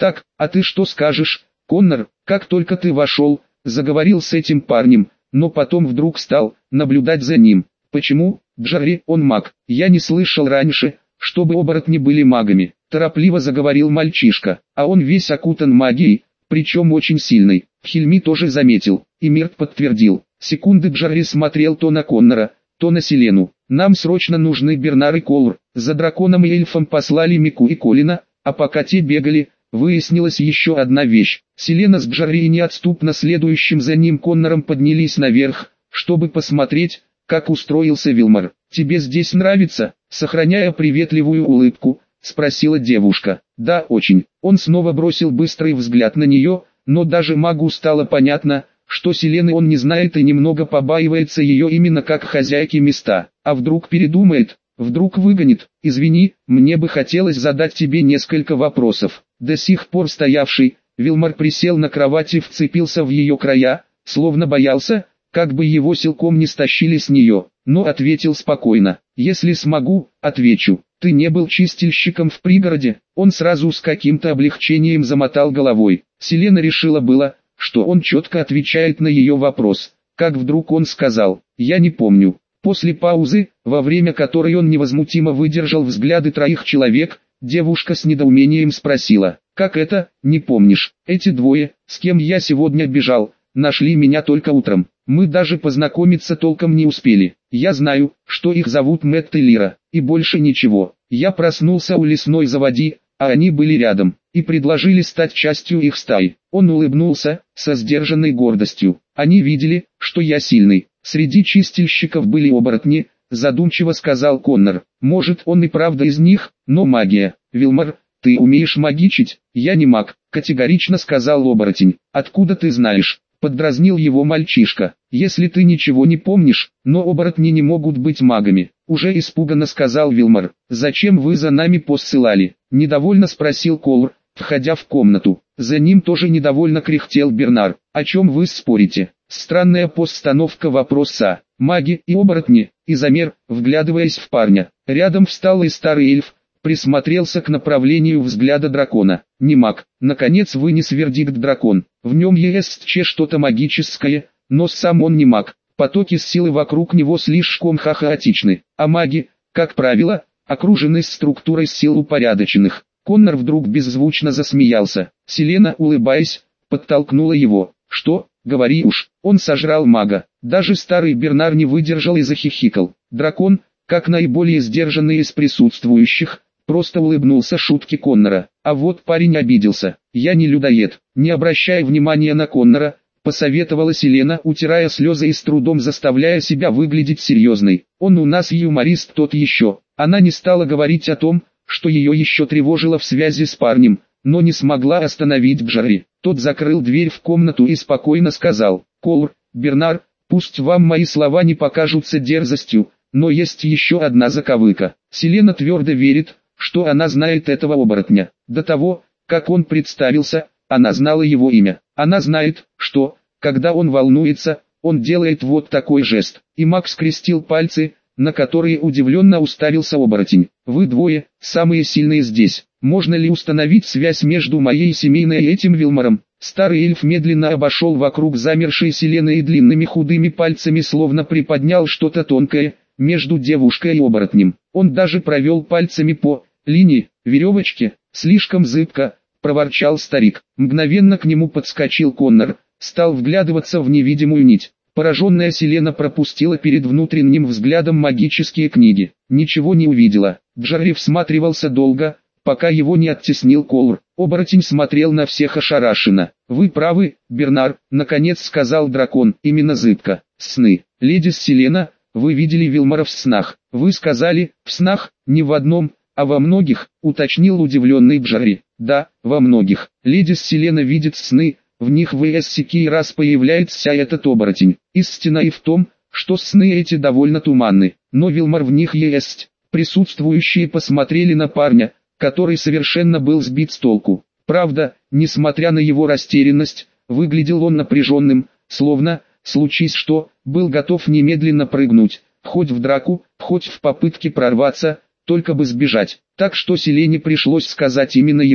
Так, а ты что скажешь, Коннор? Как только ты вошел, заговорил с этим парнем, но потом вдруг стал наблюдать за ним. Почему? Джарри, он маг. Я не слышал раньше, чтобы оборотни были магами. Торопливо заговорил мальчишка, а он весь окутан магией, причем очень сильной. Хильми тоже заметил, и Мирт подтвердил. Секунды Джарри смотрел то на Коннора, то на Селену. Нам срочно нужны Бернар и Колр. За драконом и эльфом послали Мику и Колина, а пока те бегали, выяснилась еще одна вещь. Селена с Джарри и неотступно следующим за ним Коннором поднялись наверх, чтобы посмотреть, как устроился Вилмар. «Тебе здесь нравится?» Сохраняя приветливую улыбку, спросила девушка. «Да, очень». Он снова бросил быстрый взгляд на нее, но даже магу стало понятно, что Селены он не знает и немного побаивается ее именно как хозяйки места. А вдруг передумает, вдруг выгонит. «Извини, мне бы хотелось задать тебе несколько вопросов». До сих пор стоявший, Вилмар присел на кровати и вцепился в ее края, словно боялся, как бы его силком не стащили с нее, но ответил спокойно. «Если смогу, отвечу. Ты не был чистильщиком в пригороде?» Он сразу с каким-то облегчением замотал головой. Селена решила было, что он четко отвечает на ее вопрос, как вдруг он сказал: «Я не помню». После паузы, во время которой он невозмутимо выдержал взгляды троих человек, девушка с недоумением спросила: «Как это, не помнишь? Эти двое, с кем я сегодня бежал, нашли меня только утром. Мы даже познакомиться толком не успели. Я знаю, что их зовут Мэтт и Лира, и больше ничего. Я проснулся у лесной заводи, а они были рядом, и предложили стать частью их стаи». Он улыбнулся, со сдержанной гордостью. «Они видели, что я сильный. Среди чистильщиков были оборотни», задумчиво сказал Коннор. «Может, он и правда из них, но магия. Вилмар, ты умеешь магичить?» «Я не маг», категорично сказал оборотень. «Откуда ты знаешь?» Поддразнил его мальчишка. «Если ты ничего не помнишь, но оборотни не могут быть магами», уже испуганно сказал Вилмар. «Зачем вы за нами посылали?» Недовольно спросил Колр, входя в комнату. За ним тоже недовольно кряхтел Бернар. «О чем вы спорите?» Странная постановка вопроса. «Маги и оборотни», Изомер, вглядываясь в парня. Рядом встал и старый эльф, присмотрелся к направлению взгляда дракона. «Не маг», наконец вынес вердикт дракон. «В нем есть что-то магическое, но сам он не маг. Потоки силы вокруг него слишком хаотичны, а маги, как правило, окружены структурой сил упорядоченных». Коннор вдруг беззвучно засмеялся. Селена, улыбаясь, подтолкнула его. «Что? Говори уж». Он сожрал мага. Даже старый Бернар не выдержал и захихикал. Дракон, как наиболее сдержанный из присутствующих, просто улыбнулся шутке Коннора. А вот парень обиделся. «Я не людоед». Не обращая внимания на Коннора, посоветовала Селена, утирая слезы и с трудом заставляя себя выглядеть серьезной. «Он у нас юморист тот еще». Она не стала говорить о том, что ее еще тревожило в связи с парнем, но не смогла остановить Джарри. Тот закрыл дверь в комнату и спокойно сказал: «Колр, Бернар, пусть вам мои слова не покажутся дерзостью, но есть еще одна заковыка». Селена твердо верит, что она знает этого оборотня. До того, как он представился, она знала его имя. Она знает, что, когда он волнуется, он делает вот такой жест. И маг скрестил пальцы, на которые удивленно уставился оборотень. «Вы двое, самые сильные здесь. Можно ли установить связь между моей семейной и этим Вилмаром?» Старый эльф медленно обошел вокруг замершей Селены и длинными худыми пальцами словно приподнял что-то тонкое, между девушкой и оборотнем. Он даже провел пальцами по линии, веревочки. «Слишком зыбко», проворчал старик. Мгновенно к нему подскочил Коннор, стал вглядываться в невидимую нить. Пораженная Селена пропустила перед внутренним взглядом магические книги. Ничего не увидела. Джарри всматривался долго, пока его не оттеснил Колр. Оборотень смотрел на всех ошарашенно. «Вы правы, Бернар», наконец сказал дракон, «именно зыбко. Сны. Леди Селена, вы видели Вилмара в снах?» «Вы сказали, в снах, не в одном, а во многих», уточнил удивленный Джарри. «Да, во многих. Леди Селена видит сны, в них всякий раз появляется этот оборотень. Истина и в том, что сны эти довольно туманны, но Вилмар в них есть». Присутствующие посмотрели на парня, который совершенно был сбит с толку. Правда, несмотря на его растерянность, выглядел он напряженным, словно, случись что, был готов немедленно прыгнуть, хоть в драку, хоть в попытке прорваться, только бы сбежать. Так что Селене пришлось сказать именно ему: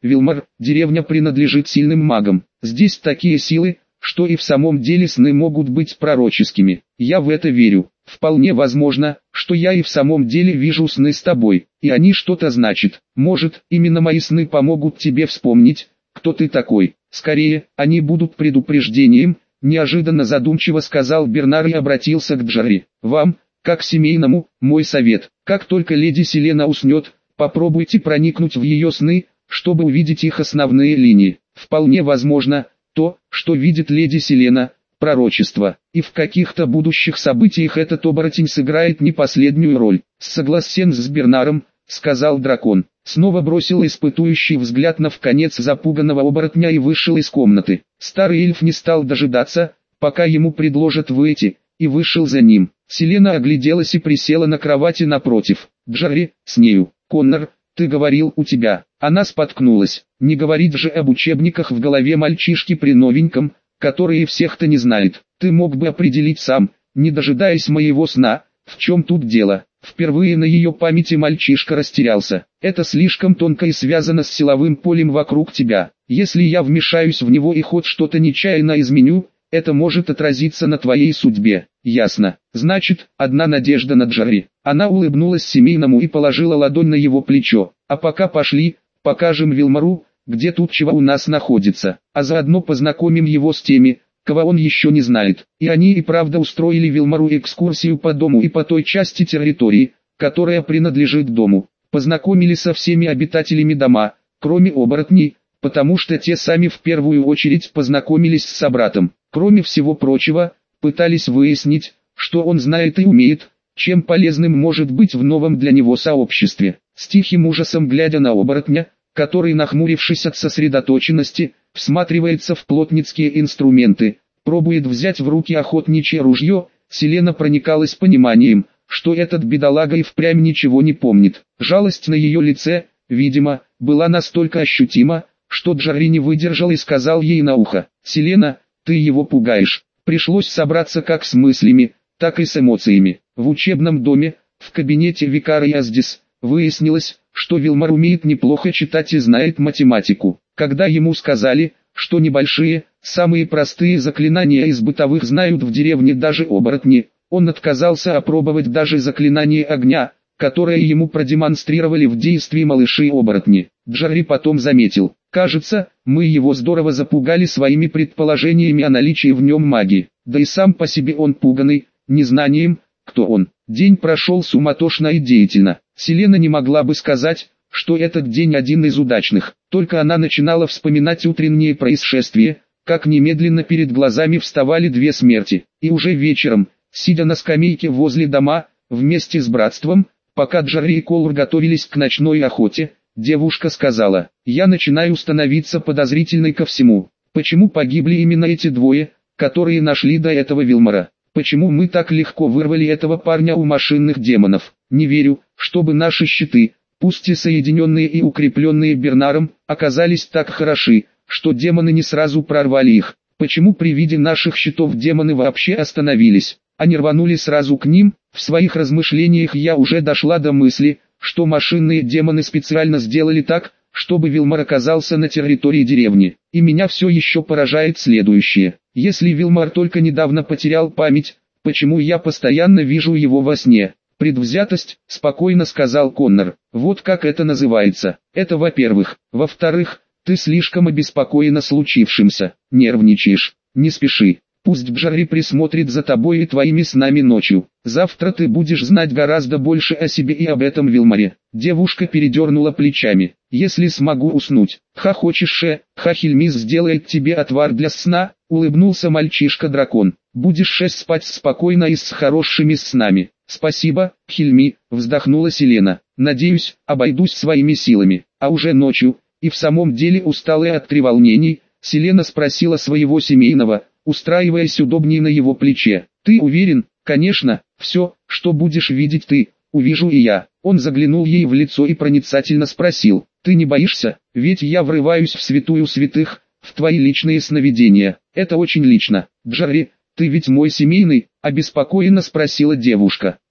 Вилмар, деревня принадлежит сильным магам. Здесь такие силы, что и в самом деле сны могут быть пророческими. Я в это верю. Вполне возможно, что я и в самом деле вижу сны с тобой, и они что-то значат. Может, именно мои сны помогут тебе вспомнить, кто ты такой. Скорее, они будут предупреждением, неожиданно задумчиво сказал Бернар и обратился к Джарри. Вам, как семейному, мой совет. Как только леди Селена уснет, попробуйте проникнуть в ее сны, чтобы увидеть их основные линии. Вполне возможно, то, что видит леди Селена, пророчество, и в каких-то будущих событиях этот оборотень сыграет не последнюю роль. Согласен с Бернаром, сказал дракон. Снова бросил испытующий взгляд на вконец запуганного оборотня и вышел из комнаты. Старый эльф не стал дожидаться, пока ему предложат выйти, и вышел за ним. Селена огляделась и присела на кровати напротив. Джарри, с нею. Коннор, ты говорил, у тебя. Она споткнулась. Не говорить же об учебниках в голове мальчишки при новеньком, которые всех-то не знает. Ты мог бы определить сам, не дожидаясь моего сна, в чем тут дело. Впервые на ее памяти мальчишка растерялся. Это слишком тонко и связано с силовым полем вокруг тебя. Если я вмешаюсь в него и хоть что-то нечаянно изменю, это может отразиться на твоей судьбе. Ясно. Значит, одна надежда на Джарри. Она улыбнулась семейному и положила ладонь на его плечо. А пока пошли, покажем Вилмару, где тут чего у нас находится, а заодно познакомим его с теми, кого он еще не знает. И они и правда устроили Вилмару экскурсию по дому и по той части территории, которая принадлежит дому. Познакомили со всеми обитателями дома, кроме оборотней, потому что те сами в первую очередь познакомились с собратом. Кроме всего прочего, пытались выяснить, что он знает и умеет, чем полезным может быть в новом для него сообществе. С тихим ужасом глядя на оборотня, который, нахмурившись от сосредоточенности, всматривается в плотницкие инструменты, пробует взять в руки охотничье ружье, Селена проникалась пониманием, что этот бедолага и впрямь ничего не помнит. Жалость на ее лице, видимо, была настолько ощутима, что Джарри не выдержал и сказал ей на ухо: «Селена, ты его пугаешь». Пришлось собраться как с мыслями, так и с эмоциями. В учебном доме, в кабинете викара Яздис, выяснилось, что Вилмар умеет неплохо читать и знает математику. Когда ему сказали, что небольшие, самые простые заклинания из бытовых знают в деревне даже оборотни, он отказался опробовать даже заклинание огня, которое ему продемонстрировали в действии малыши-оборотни. Джарри потом заметил: «Кажется, мы его здорово запугали своими предположениями о наличии в нем магии, да и сам по себе он пуганный, незнанием, кто он». День прошел суматошно и деятельно. Селена не могла бы сказать, что этот день один из удачных. Только она начинала вспоминать утренние происшествия, как немедленно перед глазами вставали две смерти. И уже вечером, сидя на скамейке возле дома, вместе с братством, пока Джарри и Колор готовились к ночной охоте, девушка сказала: «Я начинаю становиться подозрительной ко всему. Почему погибли именно эти двое, которые нашли до этого Вилмара? Почему мы так легко вырвали этого парня у машинных демонов? Не верю, чтобы наши щиты, пусть и соединенные и укрепленные Бернаром, оказались так хороши, что демоны не сразу прорвали их. Почему при виде наших щитов демоны вообще остановились, а не рванули сразу к ним?» В своих размышлениях я уже дошла до мысли, что машинные демоны специально сделали так, чтобы Вилмар оказался на территории деревни. И меня все еще поражает следующее: если Вилмар только недавно потерял память, почему я постоянно вижу его во сне? «Предвзятость», — спокойно сказал Коннор. «Вот как это называется. Это во-первых. Во-вторых, ты слишком обеспокоена случившимся, нервничаешь. Не спеши. Пусть Джарри присмотрит за тобой и твоими снами ночью. Завтра ты будешь знать гораздо больше о себе и об этом Вилмаре». Девушка передернула плечами. «Если смогу уснуть». «Хочешь, Хильмис сделает тебе отвар для сна», — улыбнулся мальчишка-дракон. «Будешь спать спокойно и с хорошими снами». «Спасибо, Хильми», — вздохнула Селена. «Надеюсь, обойдусь своими силами». А уже ночью, и в самом деле усталая от треволнений, Селена спросила своего семейного, устраиваясь удобнее на его плече: «Ты уверен?» «Конечно, все, что будешь видеть ты, увижу и я». Он заглянул ей в лицо и проницательно спросил: «Ты не боишься? Ведь я врываюсь в святую святых, в твои личные сновидения. Это очень лично». «Джарри, ты ведь мой семейный?» — обеспокоенно спросила девушка.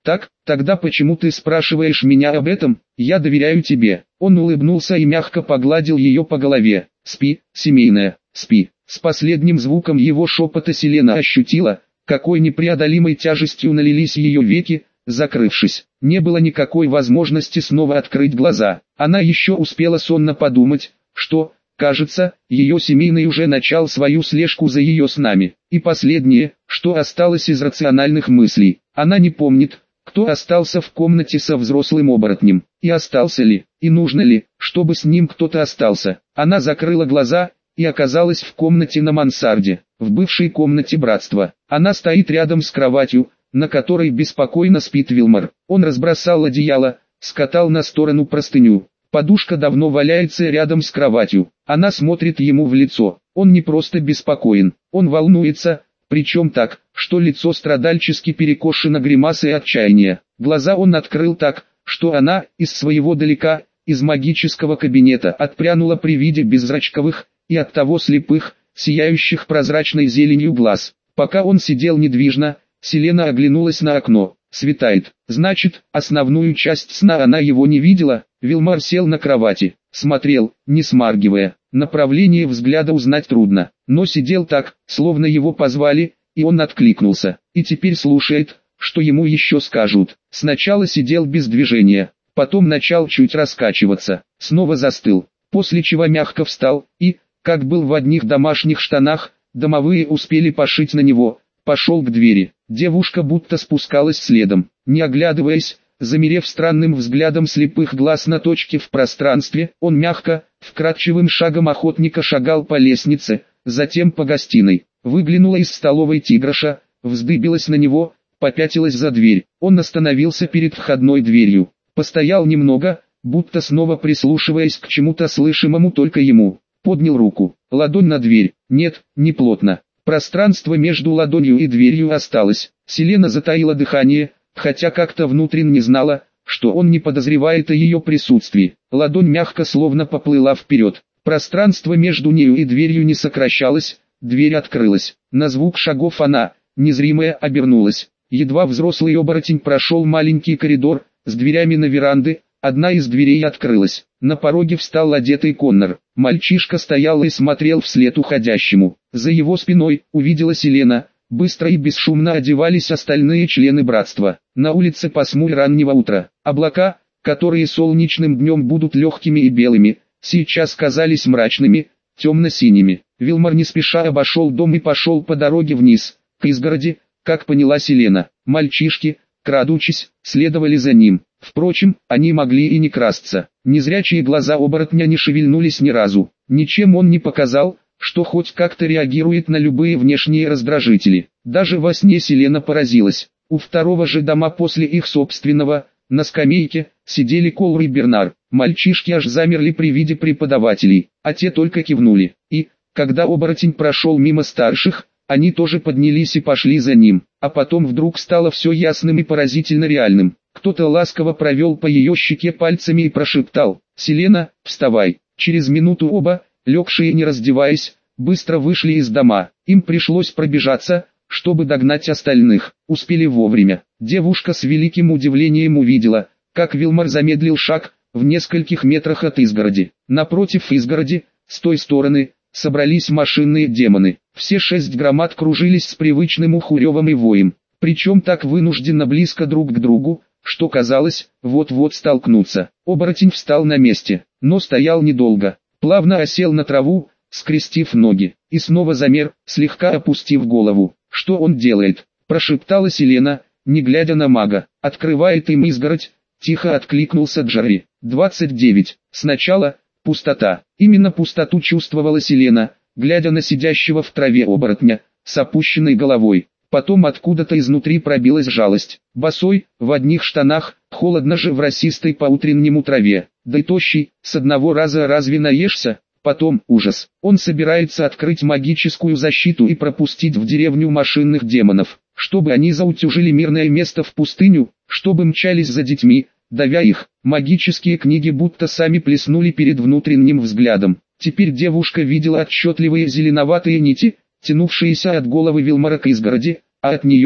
Так, тогда почему ты спрашиваешь меня об этом? Я доверяю тебе. Он улыбнулся и мягко погладил ее по голове. Спи, семейная, спи. С последним звуком его шепота Селена ощутила, какой непреодолимой тяжестью налились ее веки, закрывшись. Не было никакой возможности снова открыть глаза. Она еще успела сонно подумать, что, кажется, ее семейный уже начал свою слежку за ее снами. И последнее, что осталось из рациональных мыслей. Она не помнит, кто остался в комнате со взрослым оборотнем, и остался ли, и нужно ли, чтобы с ним кто-то остался. Она закрыла глаза и оказалась в комнате на мансарде, в бывшей комнате братства. Она стоит рядом с кроватью, на которой беспокойно спит Вилмар. Он разбросал одеяло, скатал на сторону простыню. Подушка давно валяется рядом с кроватью. Она смотрит ему в лицо. Он не просто беспокоен, он волнуется, причем так, что лицо страдальчески перекошено гримасой отчаяния. Глаза он открыл так, что она, из своего далека, из магического кабинета, отпрянула при виде беззрачковых, и оттого слепых, сияющих прозрачной зеленью глаз. Пока он сидел недвижно, Селена оглянулась на окно. Светает. Значит, основную часть сна она его не видела. Вилмар сел на кровати, смотрел, не смаргивая. Направление взгляда узнать трудно, но сидел так, словно его позвали, и он откликнулся. И теперь слушает, что ему еще скажут. Сначала сидел без движения, потом начал чуть раскачиваться, снова застыл, после чего мягко встал, и, как был в одних домашних штанах, домовые успели пошить на него, пошел к двери. Девушка будто спускалась следом, не оглядываясь, замерев странным взглядом слепых глаз на точке в пространстве. Он мягко, вкрадчивым шагом охотника шагал по лестнице, затем по гостиной. Выглянула из столовой тиграша, вздыбилась на него, попятилась за дверь. Он остановился перед входной дверью, постоял немного, будто снова прислушиваясь к чему-то слышимому только ему. Поднял руку, ладонь на дверь. Нет, не плотно. Пространство между ладонью и дверью осталось. Селена затаила дыхание, хотя как-то внутренне знала, что он не подозревает о ее присутствии. Ладонь мягко словно поплыла вперед. Пространство между нею и дверью не сокращалось, дверь открылась. На звук шагов она, незримая, обернулась. Едва взрослый оборотень прошел маленький коридор, с дверями на веранды, одна из дверей открылась. На пороге встал одетый Коннор. Мальчишка стоял и смотрел вслед уходящему. За его спиной, увидела Селена, быстро и бесшумно одевались остальные члены братства. На улице пасмурь раннего утра. Облака, которые солнечным днем будут легкими и белыми, сейчас казались мрачными, темно-синими. Вилмар не спеша обошел дом и пошел по дороге вниз, к изгороди, как поняла Селена. Мальчишки, крадучись, следовали за ним. Впрочем, они могли и не красться. Незрячие глаза оборотня не шевельнулись ни разу. Ничем он не показал, что хоть как-то реагирует на любые внешние раздражители. Даже во сне Селена поразилась. У второго же дома после их собственного, на скамейке, сидели Колр и Бернар. Мальчишки аж замерли при виде преподавателей, а те только кивнули. И, когда оборотень прошел мимо старших, они тоже поднялись и пошли за ним. А потом вдруг стало все ясным и поразительно реальным. Кто-то ласково провел по ее щеке пальцами и прошептал: «Селена, вставай». Через минуту оба, легшие не раздеваясь, быстро вышли из дома. Им пришлось пробежаться, чтобы догнать остальных. Успели вовремя. Девушка с великим удивлением увидела, как Вилмар замедлил шаг, в нескольких метрах от изгороди. Напротив изгороди, с той стороны, собрались машинные демоны. Все 6 громад кружились с привычным ухуревом и воем, причем так вынужденно близко друг к другу, что казалось, вот-вот столкнутся. Оборотень встал на месте, но стоял недолго, плавно осел на траву, скрестив ноги, и снова замер, слегка опустив голову. «Что он делает?» – прошептала Селена, не глядя на мага. «Открывает им изгородь», – тихо откликнулся Джарри. 29. Сначала – пустота. Именно пустоту чувствовала Селена, глядя на сидящего в траве оборотня, с опущенной головой. Потом откуда-то изнутри пробилась жалость. Босой, в одних штанах, холодно же в росистой по-утреннему траве. Да и тощий, с одного раза разве наешься? Потом ужас. Он собирается открыть магическую защиту и пропустить в деревню машинных демонов, чтобы они заутюжили мирное место в пустыню, чтобы мчались за детьми, давя их. Магические книги будто сами плеснули перед внутренним взглядом. Теперь девушка видела отчетливые зеленоватые нити, тянувшиеся от головы Вилмара к изгороди, а от нее,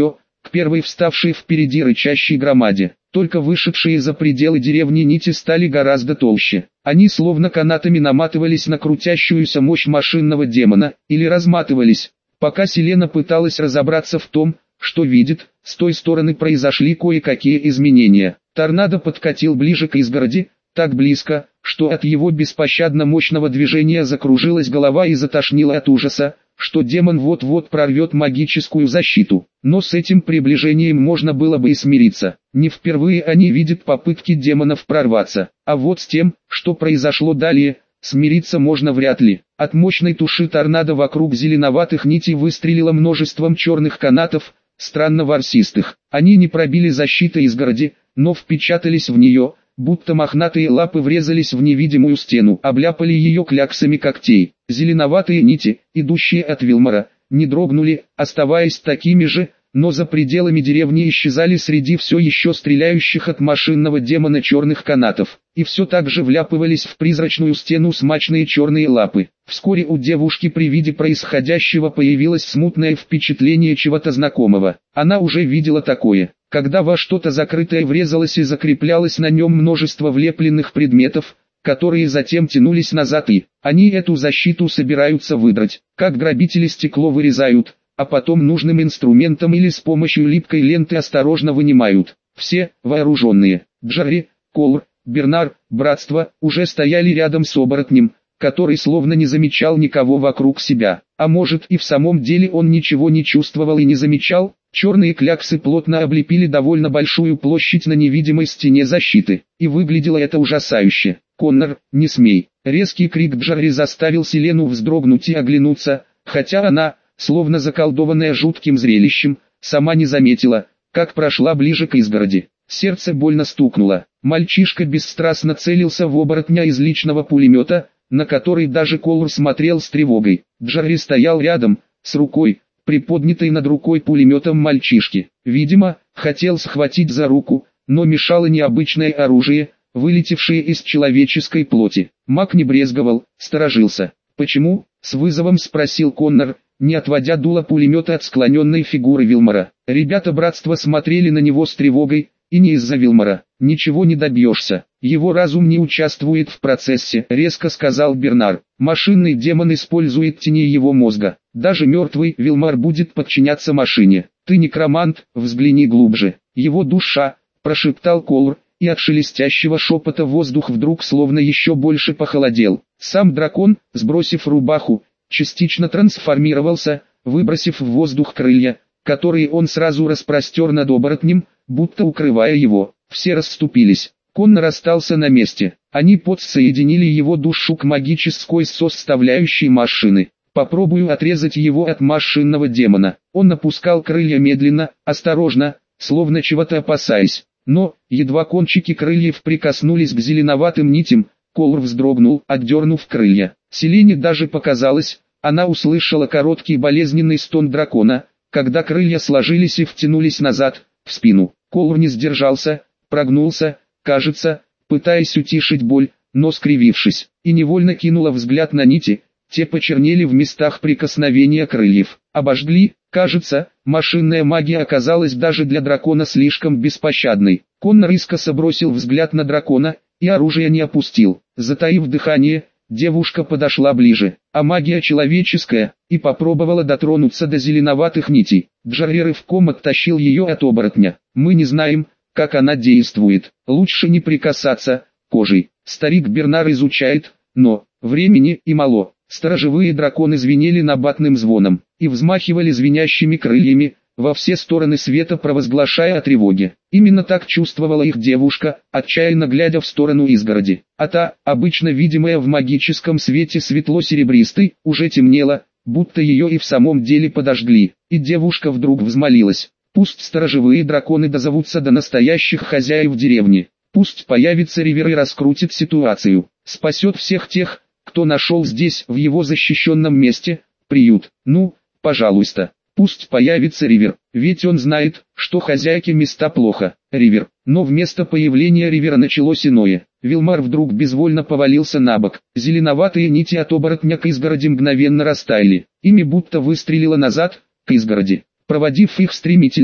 к первой вставшей впереди рычащей громаде. Только вышедшие за пределы деревни нити стали гораздо толще. Они словно канатами наматывались на крутящуюся мощь машинного демона, или разматывались. Пока Селена пыталась разобраться в том, что видит, с той стороны произошли кое-какие изменения. Торнадо подкатил ближе к изгороди, так близко, что от его беспощадно мощного движения закружилась голова и затошнило от ужаса, что демон вот-вот прорвет магическую защиту. Но с этим приближением можно было бы и смириться. Не впервые они видят попытки демонов прорваться. А вот с тем, что произошло далее, смириться можно вряд ли. От мощной туши торнадо вокруг зеленоватых нитей выстрелило множеством черных канатов, странно ворсистых. Они не пробили защиты изгороди, но впечатались в нее, будто мохнатые лапы врезались в невидимую стену, обляпали ее кляксами когтей. Зеленоватые нити, идущие от Вилмора, не дрогнули, оставаясь такими же, но за пределами деревни исчезали среди все еще стреляющих от машинного демона черных канатов, и все так же вляпывались в призрачную стену смачные черные лапы. Вскоре у девушки при виде происходящего появилось смутное впечатление чего-то знакомого. Она уже видела такое, когда во что-то закрытое врезалось и закреплялось на нем множество влепленных предметов, которые затем тянулись назад и, они эту защиту собираются выдрать, как грабители стекло вырезают, а потом нужным инструментом или с помощью липкой ленты осторожно вынимают. Все, вооруженные, Джарри, Колр, Бернар, Братство, уже стояли рядом с оборотнем, который словно не замечал никого вокруг себя. А может и в самом деле он ничего не чувствовал и не замечал? Черные кляксы плотно облепили довольно большую площадь на невидимой стене защиты, и выглядело это ужасающе. «Коннор, не смей!» Резкий крик Джарри заставил Селену вздрогнуть и оглянуться, хотя она, словно заколдованная жутким зрелищем, сама не заметила, как прошла ближе к изгороди. Сердце больно стукнуло. Мальчишка бесстрастно целился в оборотня из личного пулемета, на который даже Колор смотрел с тревогой. Джарри стоял рядом, с рукой, приподнятой над рукой пулеметом мальчишки. Видимо, хотел схватить за руку, но мешало необычное оружие, вылетевшее из человеческой плоти. Маг не брезговал, сторожился. «Почему?» — с вызовом спросил Коннор, не отводя дуло пулемета от склоненной фигуры Вилмора. Ребята братства смотрели на него с тревогой, и не из-за Вилмора. «Ничего не добьешься. Его разум не участвует в процессе», — резко сказал Бернар. «Машинный демон использует тени его мозга. Даже мертвый Вилмор будет подчиняться машине. Ты некромант, взгляни глубже. Его душа», — прошептал Колор, и от шелестящего шепота воздух вдруг словно еще больше похолодел. Сам дракон, сбросив рубаху, частично трансформировался, выбросив в воздух крылья, которые он сразу распростер над оборотнем, будто укрывая его. Все расступились. Коннор остался на месте. Они подсоединили его душу к магической составляющей машины. «Попробую отрезать его от машинного демона». Он опускал крылья медленно, осторожно, словно чего-то опасаясь. Но, едва кончики крыльев прикоснулись к зеленоватым нитям, Колор вздрогнул, отдернув крылья. Селене даже показалось, она услышала короткий болезненный стон дракона, когда крылья сложились и втянулись назад, в спину. Колор не сдержался, прогнулся, кажется, пытаясь утишить боль, но скривившись, и невольно кинула взгляд на нити, те почернели в местах прикосновения крыльев. Обожгли, кажется, машинная магия оказалась даже для дракона слишком беспощадной. Коннор искоса бросил взгляд на дракона, и оружие не опустил. Затаив дыхание, девушка подошла ближе, а магия человеческая, и попробовала дотронуться до зеленоватых нитей. Джарри рывком оттащил ее от оборотня. «Мы не знаем, как она действует. Лучше не прикасаться кожей. Старик Бернар изучает, но времени и мало». Сторожевые драконы звенели набатным звоном и взмахивали звенящими крыльями, во все стороны света провозглашая о тревоге. Именно так чувствовала их девушка, отчаянно глядя в сторону изгороди. А та, обычно видимая в магическом свете светло-серебристой, уже темнела, будто ее и в самом деле подожгли. И девушка вдруг взмолилась: «Пусть сторожевые драконы дозовутся до настоящих хозяев деревни. Пусть появится Ривер и раскрутит ситуацию. Спасет всех тех, кто нашел здесь, в его защищенном месте, приют. Ну, пожалуйста, пусть появится Ривер, ведь он знает, что хозяйке места плохо». Ривер. Но вместо появления Ривера началось иное. Вилмар вдруг безвольно повалился на бок. Зеленоватые нити от оборотня к изгороди мгновенно растаяли. Ими будто выстрелило назад, к изгороди. Проводив их стремительное,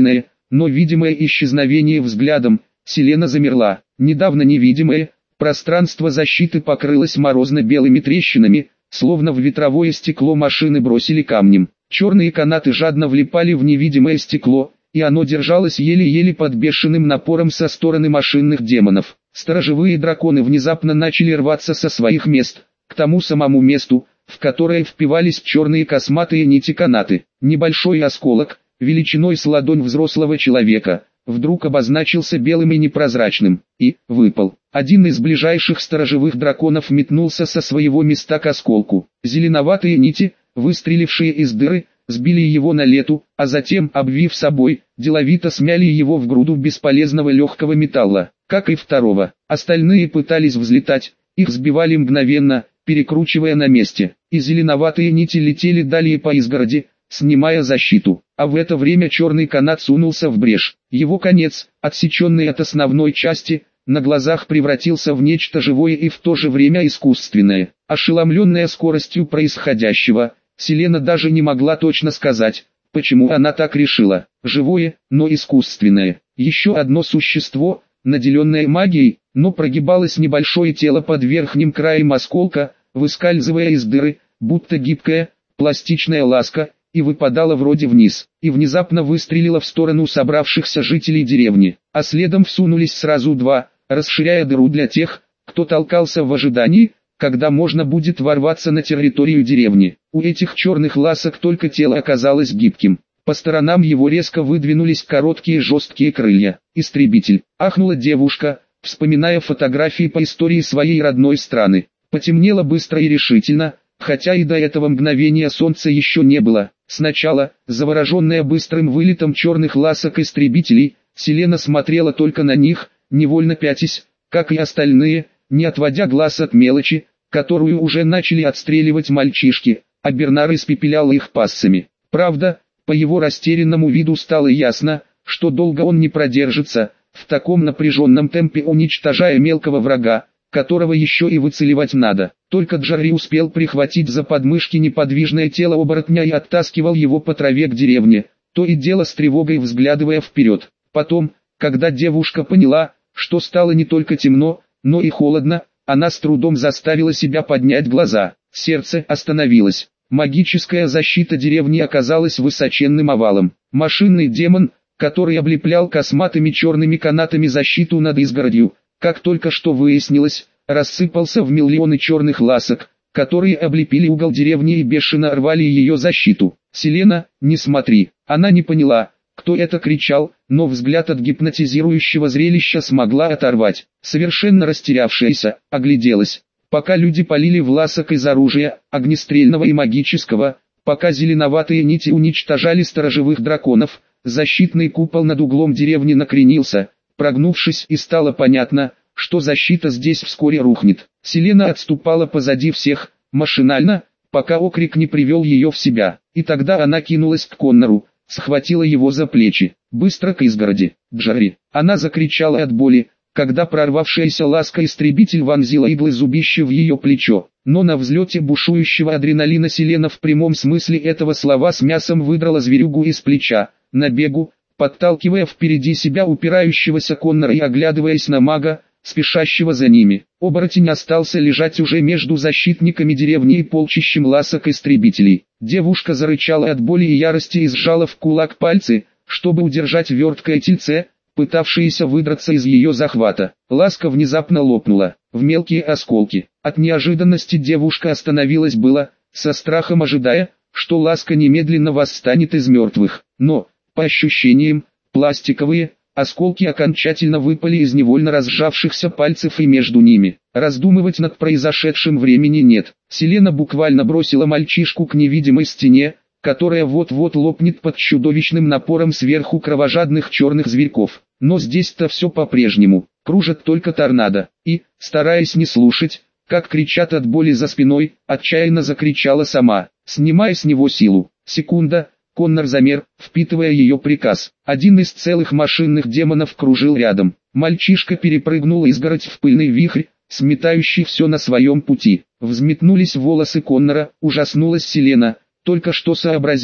но видимое исчезновение взглядом, Селена замерла. Недавно невидимое пространство защиты покрылось морозно-белыми трещинами, словно в ветровое стекло машины бросили камнем. Черные канаты жадно влипали в невидимое стекло, и оно держалось еле-еле под бешеным напором со стороны машинных демонов. Сторожевые драконы внезапно начали рваться со своих мест, к тому самому месту, в которое впивались черные косматые нити канаты. Небольшой осколок, величиной с ладонь взрослого человека, вдруг обозначился белым и непрозрачным, и выпал. Один из ближайших сторожевых драконов метнулся со своего места к осколку. Зеленоватые нити, выстрелившие из дыры, сбили его на лету, а затем, обвив собой, деловито смяли его в груду бесполезного легкого металла, как и второго. Остальные пытались взлетать, их сбивали мгновенно, перекручивая на месте, и зеленоватые нити летели далее по изгороди, снимая защиту. А в это время черный канат сунулся в брешь. Его конец, отсеченный от основной части, на глазах превратился в нечто живое и в то же время искусственное. Ошеломленная скоростью происходящего, Селена даже не могла точно сказать, почему она так решила. Живое, но искусственное. Еще одно существо, наделенное магией, но прогибалось небольшое тело под верхним краем осколка, выскальзывая из дыры, будто гибкая, пластичная ласка, и выпадала вроде вниз, и внезапно выстрелила в сторону собравшихся жителей деревни, а следом всунулись сразу два, расширяя дыру для тех, кто толкался в ожидании, когда можно будет ворваться на территорию деревни. У этих черных ласок только тело оказалось гибким. По сторонам его резко выдвинулись короткие жесткие крылья. «Истребитель!» — ахнула девушка, вспоминая фотографии по истории своей родной страны. Потемнело быстро и решительно, хотя и до этого мгновения солнца еще не было. Сначала, завороженная быстрым вылетом черных ласок истребителей, Селена смотрела только на них, невольно пятясь, как и остальные, не отводя глаз от мелочи, которую уже начали отстреливать мальчишки, а Бернар испепелял их пассами. Правда, по его растерянному виду стало ясно, что долго он не продержится, в таком напряженном темпе уничтожая мелкого врага, которого еще и выцеливать надо. Только Джарри успел прихватить за подмышки неподвижное тело оборотня и оттаскивал его по траве к деревне, то и дело с тревогой взглядывая вперед. Потом, когда девушка поняла, что стало не только темно, но и холодно, она с трудом заставила себя поднять глаза. Сердце остановилось. Магическая защита деревни оказалась высоченным овалом. Машинный демон, который облеплял косматыми черными канатами защиту над изгородью, как только что выяснилось, рассыпался в миллионы черных ласок, которые облепили угол деревни и бешено рвали ее защиту. «Селена, не смотри!» Она не поняла, кто это кричал, но взгляд от гипнотизирующего зрелища смогла оторвать. Совершенно растерявшаяся, огляделась. Пока люди полили в ласок из оружия, огнестрельного и магического, пока зеленоватые нити уничтожали сторожевых драконов, защитный купол над углом деревни накренился, прогнувшись, и стало понятно, что защита здесь вскоре рухнет. Селена отступала позади всех, машинально, пока окрик не привел ее в себя, и тогда она кинулась к Коннору, схватила его за плечи. «Быстро к изгороди, Джарри!» Она закричала от боли, когда прорвавшаяся ласка-истребитель вонзила иглы зубища в ее плечо. Но на взлете бушующего адреналина Селена в прямом смысле этого слова с мясом выдрала зверюгу из плеча, на бегу, подталкивая впереди себя упирающегося Коннора и оглядываясь на мага, спешащего за ними. Оборотень остался лежать уже между защитниками деревни и полчищем ласок-истребителей. Девушка зарычала от боли и ярости и сжала в кулак пальцы, чтобы удержать верткое тельце, пытавшееся выдраться из ее захвата. Ласка внезапно лопнула, в мелкие осколки. От неожиданности девушка остановилась было, со страхом ожидая, что ласка немедленно восстанет из мертвых. Но, по ощущениям, пластиковые осколки окончательно выпали из невольно разжавшихся пальцев, и между ними. Раздумывать над произошедшим времени нет. Селена буквально бросила мальчишку к невидимой стене, которая вот-вот лопнет под чудовищным напором сверху кровожадных черных зверьков. Но здесь-то все по-прежнему. Кружат только торнадо. И, стараясь не слушать, как кричат от боли за спиной, отчаянно закричала сама, снимая с него силу. Секунда. Коннор замер, впитывая ее приказ. Один из целых машинных демонов кружил рядом. Мальчишка перепрыгнул изгородь в пыльный вихрь, сметающий все на своем пути. Взметнулись волосы Коннора, ужаснулась Селена, только что сообразив,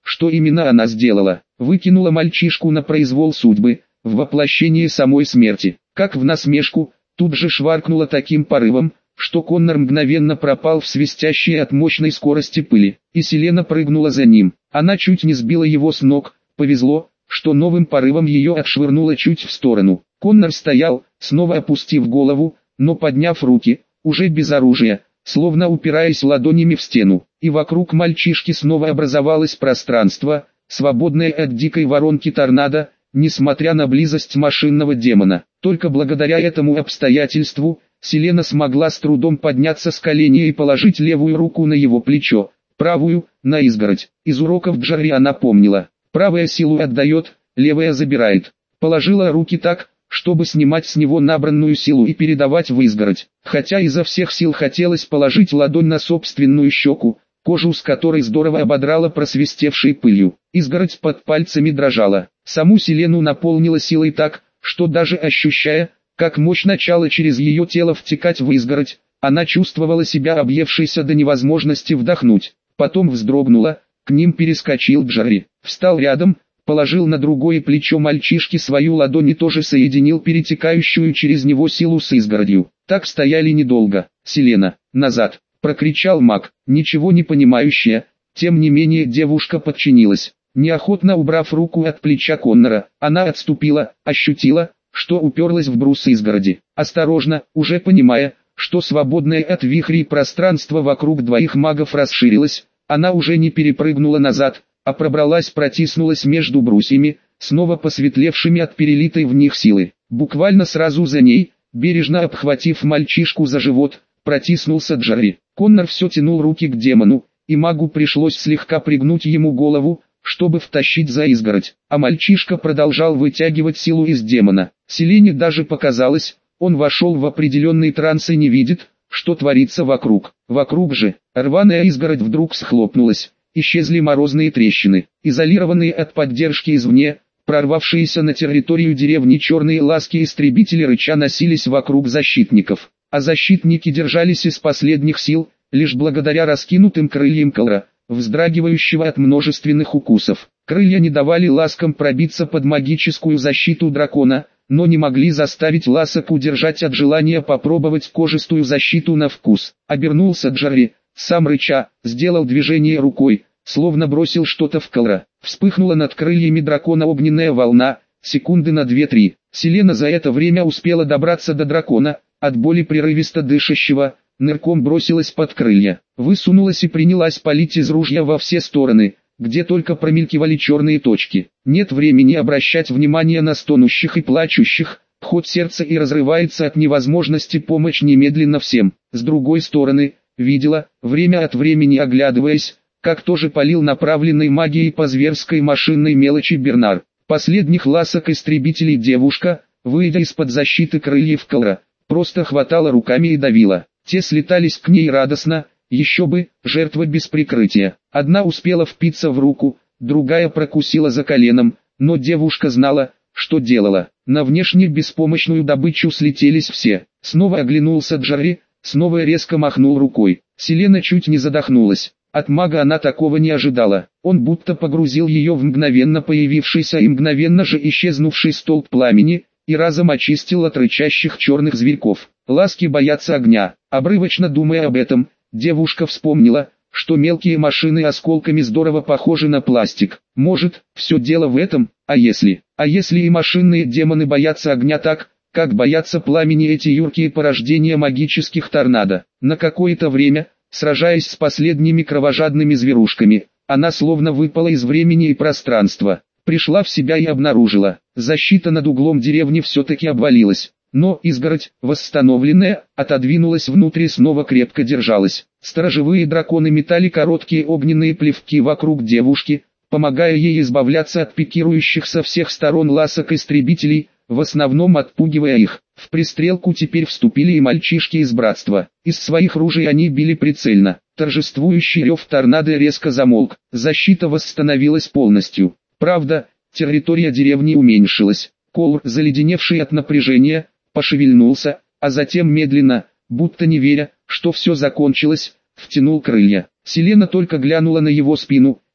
что именно она сделала. Выкинула мальчишку на произвол судьбы, в воплощение самой смерти. Как в насмешку, тут же шваркнула таким порывом, что Коннор мгновенно пропал в свистящей от мощной скорости пыли, и Селена прыгнула за ним. Она чуть не сбила его с ног, повезло, что новым порывом ее отшвырнуло чуть в сторону. Коннор стоял, снова опустив голову, но подняв руки, уже без оружия, словно упираясь ладонями в стену, и вокруг мальчишки снова образовалось пространство, свободное от дикой воронки торнадо, несмотря на близость машинного демона. Только благодаря этому обстоятельству, Селена смогла с трудом подняться с колени и положить левую руку на его плечо, правую – на изгородь. Из уроков Джарри она помнила: правая силу отдает, левая забирает. Положила руки так, чтобы снимать с него набранную силу и передавать в изгородь. Хотя изо всех сил хотелось положить ладонь на собственную щеку, кожу с которой здорово ободрала просвистевшей пылью. Изгородь под пальцами дрожала. Саму Селену наполнила силой так, что даже ощущая, как мощь начала через ее тело втекать в изгородь, она чувствовала себя объевшейся до невозможности вдохнуть. Потом вздрогнула, к ним перескочил Джарри, встал рядом, положил на другое плечо мальчишки свою ладонь и тоже соединил перетекающую через него силу с изгородью. Так стояли недолго. «Селена, назад!» — прокричал маг, ничего не понимающая. Тем не менее девушка подчинилась. Неохотно убрав руку от плеча Коннора, она отступила, ощутила, что уперлась в брус изгороди. Осторожно, уже понимая, что свободное от вихрей пространство вокруг двоих магов расширилось, она уже не перепрыгнула назад, а протиснулась между брусьями, снова посветлевшими от перелитой в них силы. Буквально сразу за ней, бережно обхватив мальчишку за живот, протиснулся Джарри. Коннор все тянул руки к демону, и магу пришлось слегка пригнуть ему голову, чтобы втащить за изгородь, а мальчишка продолжал вытягивать силу из демона. Селене даже показалось, он вошел в определенный транс и не видит, что творится вокруг. Вокруг же, рваная изгородь вдруг схлопнулась, исчезли морозные трещины, изолированные от поддержки извне, прорвавшиеся на территорию деревни черные ласки-истребители рыча носились вокруг защитников, а защитники держались из последних сил, лишь благодаря раскинутым крыльям Колра, вздрагивающего от множественных укусов. Крылья не давали ласкам пробиться под магическую защиту дракона, но не могли заставить ласок удержать от желания попробовать кожистую защиту на вкус. Обернулся Джарри, сам рыча, сделал движение рукой, словно бросил что-то в Колра. Вспыхнула над крыльями дракона огненная волна, секунды на 2-3. Селена за это время успела добраться до дракона, от боли прерывисто дышащего, нырком бросилась под крылья, высунулась и принялась палить из ружья во все стороны, где только промелькивали черные точки. Нет времени обращать внимание на стонущих и плачущих, хоть сердце и разрывается от невозможности помочь немедленно всем. С другой стороны, видела, время от времени оглядываясь, как тоже палил направленной магией по зверской машинной мелочи Бернар. Последних ласок истребителей девушка, выйдя из-под защиты крыльев Колра, просто хватала руками и давила. Те слетались к ней радостно, еще бы, жертва без прикрытия. Одна успела впиться в руку, другая прокусила за коленом, но девушка знала, что делала. На внешне беспомощную добычу слетелись все. Снова оглянулся Джарри, снова резко махнул рукой. Селена чуть не задохнулась. От мага она такого не ожидала. Он будто погрузил ее в мгновенно появившийся и мгновенно же исчезнувший столб пламени, и разом очистил от рычащих черных зверьков. Ласки боятся огня. Обрывочно думая об этом, девушка вспомнила, что мелкие машины осколками здорово похожи на пластик. Может, все дело в этом, а если и машинные демоны боятся огня так, как боятся пламени эти юркие порождения магических торнадо. На какое-то время, сражаясь с последними кровожадными зверушками, она словно выпала из времени и пространства. Пришла в себя и обнаружила, защита над углом деревни все-таки обвалилась. Но изгородь, восстановленная, отодвинулась внутрь и снова крепко держалась. Сторожевые драконы метали короткие огненные плевки вокруг девушки, помогая ей избавляться от пикирующих со всех сторон ласок истребителей, в основном отпугивая их. В пристрелку теперь вступили и мальчишки из братства. Из своих ружей они били прицельно. Торжествующий рев торнадо резко замолк, защита восстановилась полностью. Правда, территория деревни уменьшилась. Колр, заледеневший от напряжения, пошевельнулся, а затем медленно, будто не веря, что все закончилось, втянул крылья. Селена только глянула на его спину,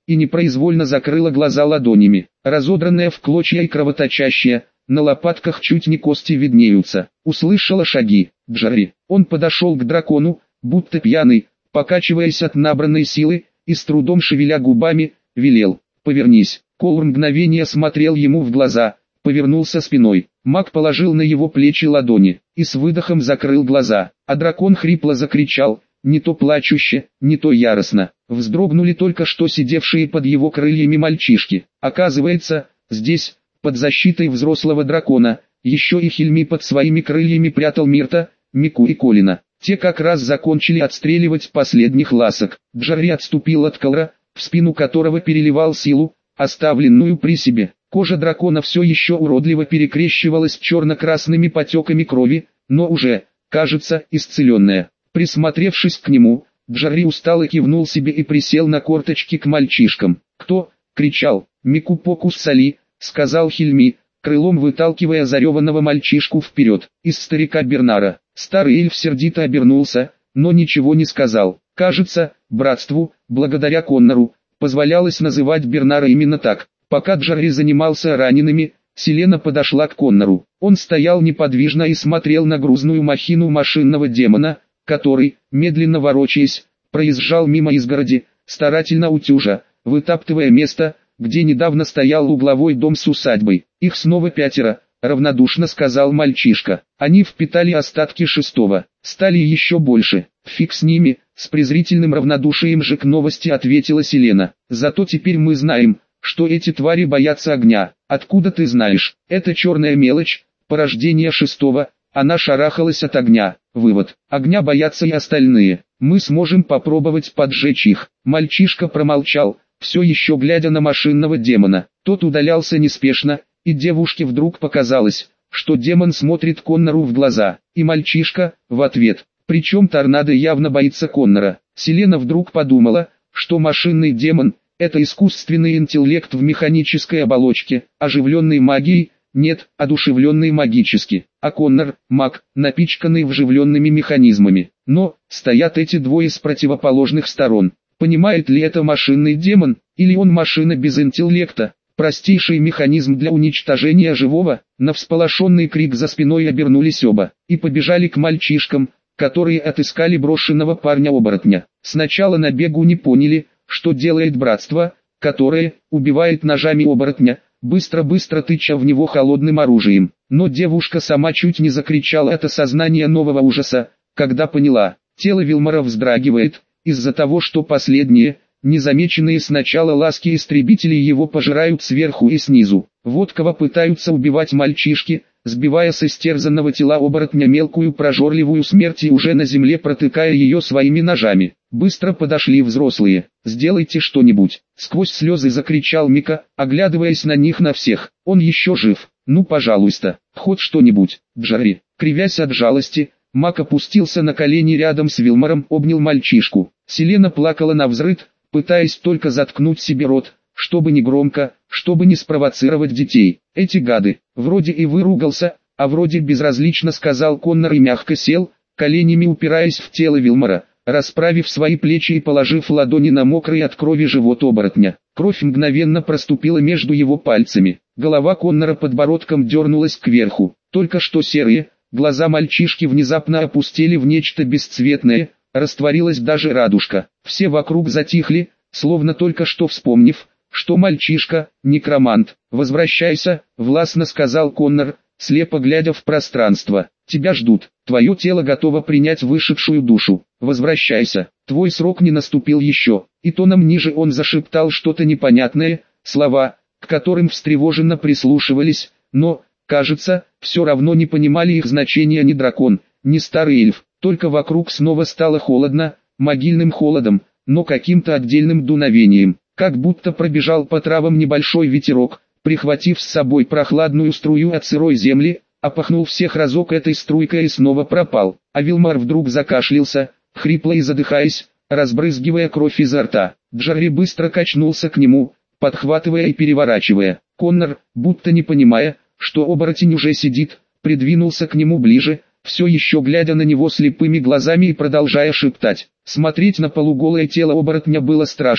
и непроизвольно закрыла глаза ладонями. Разодранная в клочья и кровоточащая, на лопатках чуть не кости виднеются. Услышала шаги. Джарри. Он подошел к дракону, будто пьяный, покачиваясь от набранной силы, и с трудом шевеля губами, велел: «Повернись». Коур мгновение смотрел ему в глаза, повернулся спиной. Маг положил на его плечи ладони, и с выдохом закрыл глаза, а дракон хрипло закричал, не то плачуще, не то яростно. Вздрогнули только что сидевшие под его крыльями мальчишки. Оказывается, здесь, под защитой взрослого дракона, еще и Хильми под своими крыльями прятал Мирта, Мику и Колина. Те как раз закончили отстреливать последних ласок. Джарри отступил от Колра, в спину которого переливал силу, оставленную при себе. Кожа дракона все еще уродливо перекрещивалась черно-красными потеками крови, но уже, кажется, исцеленная. Присмотревшись к нему, Джарри устало кивнул себе и присел на корточки к мальчишкам. «Кто?» — кричал. «Мику Покус Сали», — сказал Хильми, крылом выталкивая зареванного мальчишку вперед. Из старика Бернара. Старый эльф сердито обернулся, но ничего не сказал. Кажется, братству, благодаря Коннору, позволялось называть Бернара именно так. Пока Джарри занимался ранеными, Селена подошла к Коннору. Он стоял неподвижно и смотрел на грузную махину машинного демона, который, медленно ворочаясь, проезжал мимо изгороди, старательно утюжа, вытаптывая место, где недавно стоял угловой дом с усадьбой. «Их снова 5, равнодушно сказал мальчишка. Они впитали остатки 6-го, стали еще больше. «Фиг с ними», с презрительным равнодушием же к новости ответила Селена. «Зато теперь мы знаем, что эти твари боятся огня». «Откуда ты знаешь?» «Это черная мелочь, порождение 6-го, она шарахалась от огня». «Вывод: огня боятся и остальные. Мы сможем попробовать поджечь их». Мальчишка промолчал, все еще глядя на машинного демона. Тот удалялся неспешно, и девушке вдруг показалось, что демон смотрит Коннору в глаза, и мальчишка, в ответ. Причем торнадо явно боится Коннора. Селена вдруг подумала, что машинный демон – это искусственный интеллект в механической оболочке, оживленный магией, нет, одушевленный магически, а Коннор – маг, напичканный вживленными механизмами. Но, стоят эти двое с противоположных сторон. Понимает ли это машинный демон, или он машина без интеллекта? Простейший механизм для уничтожения живого. На всполошенный крик за спиной обернулись оба, и побежали к мальчишкам, которые отыскали брошенного парня-оборотня. Сначала на бегу не поняли, что делает братство, которое убивает ножами оборотня, быстро-быстро тыча в него холодным оружием. Но девушка сама чуть не закричала от осознания нового ужаса, когда поняла, тело Вилмора вздрагивает, из-за того, что последние, незамеченные сначала ласки истребителей его пожирают сверху и снизу. Вот кого пытаются убивать мальчишки, сбивая с истерзанного тела оборотня мелкую прожорливую смерть и уже на земле протыкая ее своими ножами. Быстро подошли взрослые. «Сделайте что-нибудь!» Сквозь слезы закричал Мика, оглядываясь на них на всех. «Он еще жив! Ну пожалуйста, хоть что-нибудь!» Джарри, кривясь от жалости, Мак опустился на колени рядом с Вилмором, обнял мальчишку. Селена плакала навзрыд, пытаясь только заткнуть себе рот, чтобы не громко, чтобы не спровоцировать детей. «Эти гады!» Вроде и выругался, а вроде безразлично сказал Коннор и мягко сел, коленями упираясь в тело Вилмора, расправив свои плечи и положив ладони на мокрый от крови живот оборотня. Кровь мгновенно проступила между его пальцами. Голова Коннора подбородком дернулась кверху. Только что серые глаза мальчишки внезапно опустили в нечто бесцветное, растворилась даже радужка. Все вокруг затихли, словно только что вспомнив, что мальчишка – некромант. «Возвращайся», – властно сказал Коннор, слепо глядя в пространство. «Тебя ждут, твое тело готово принять вышедшую душу. Возвращайся, твой срок не наступил еще». И тоном ниже он зашептал что-то непонятное, слова, к которым встревоженно прислушивались, но, кажется, все равно не понимали их значения ни дракон, ни старый эльф. Только вокруг снова стало холодно, могильным холодом, но каким-то отдельным дуновением, как будто пробежал по травам небольшой ветерок, прихватив с собой прохладную струю от сырой земли, опахнул всех разок этой струйкой и снова пропал. А Вилмор вдруг закашлялся, хрипло и задыхаясь, разбрызгивая кровь изо рта. Джарри быстро качнулся к нему, подхватывая и переворачивая. Коннор, будто не понимая, что оборотень уже сидит, придвинулся к нему ближе, все еще глядя на него слепыми глазами и продолжая шептать. Смотреть на полуголое тело оборотня было страшно,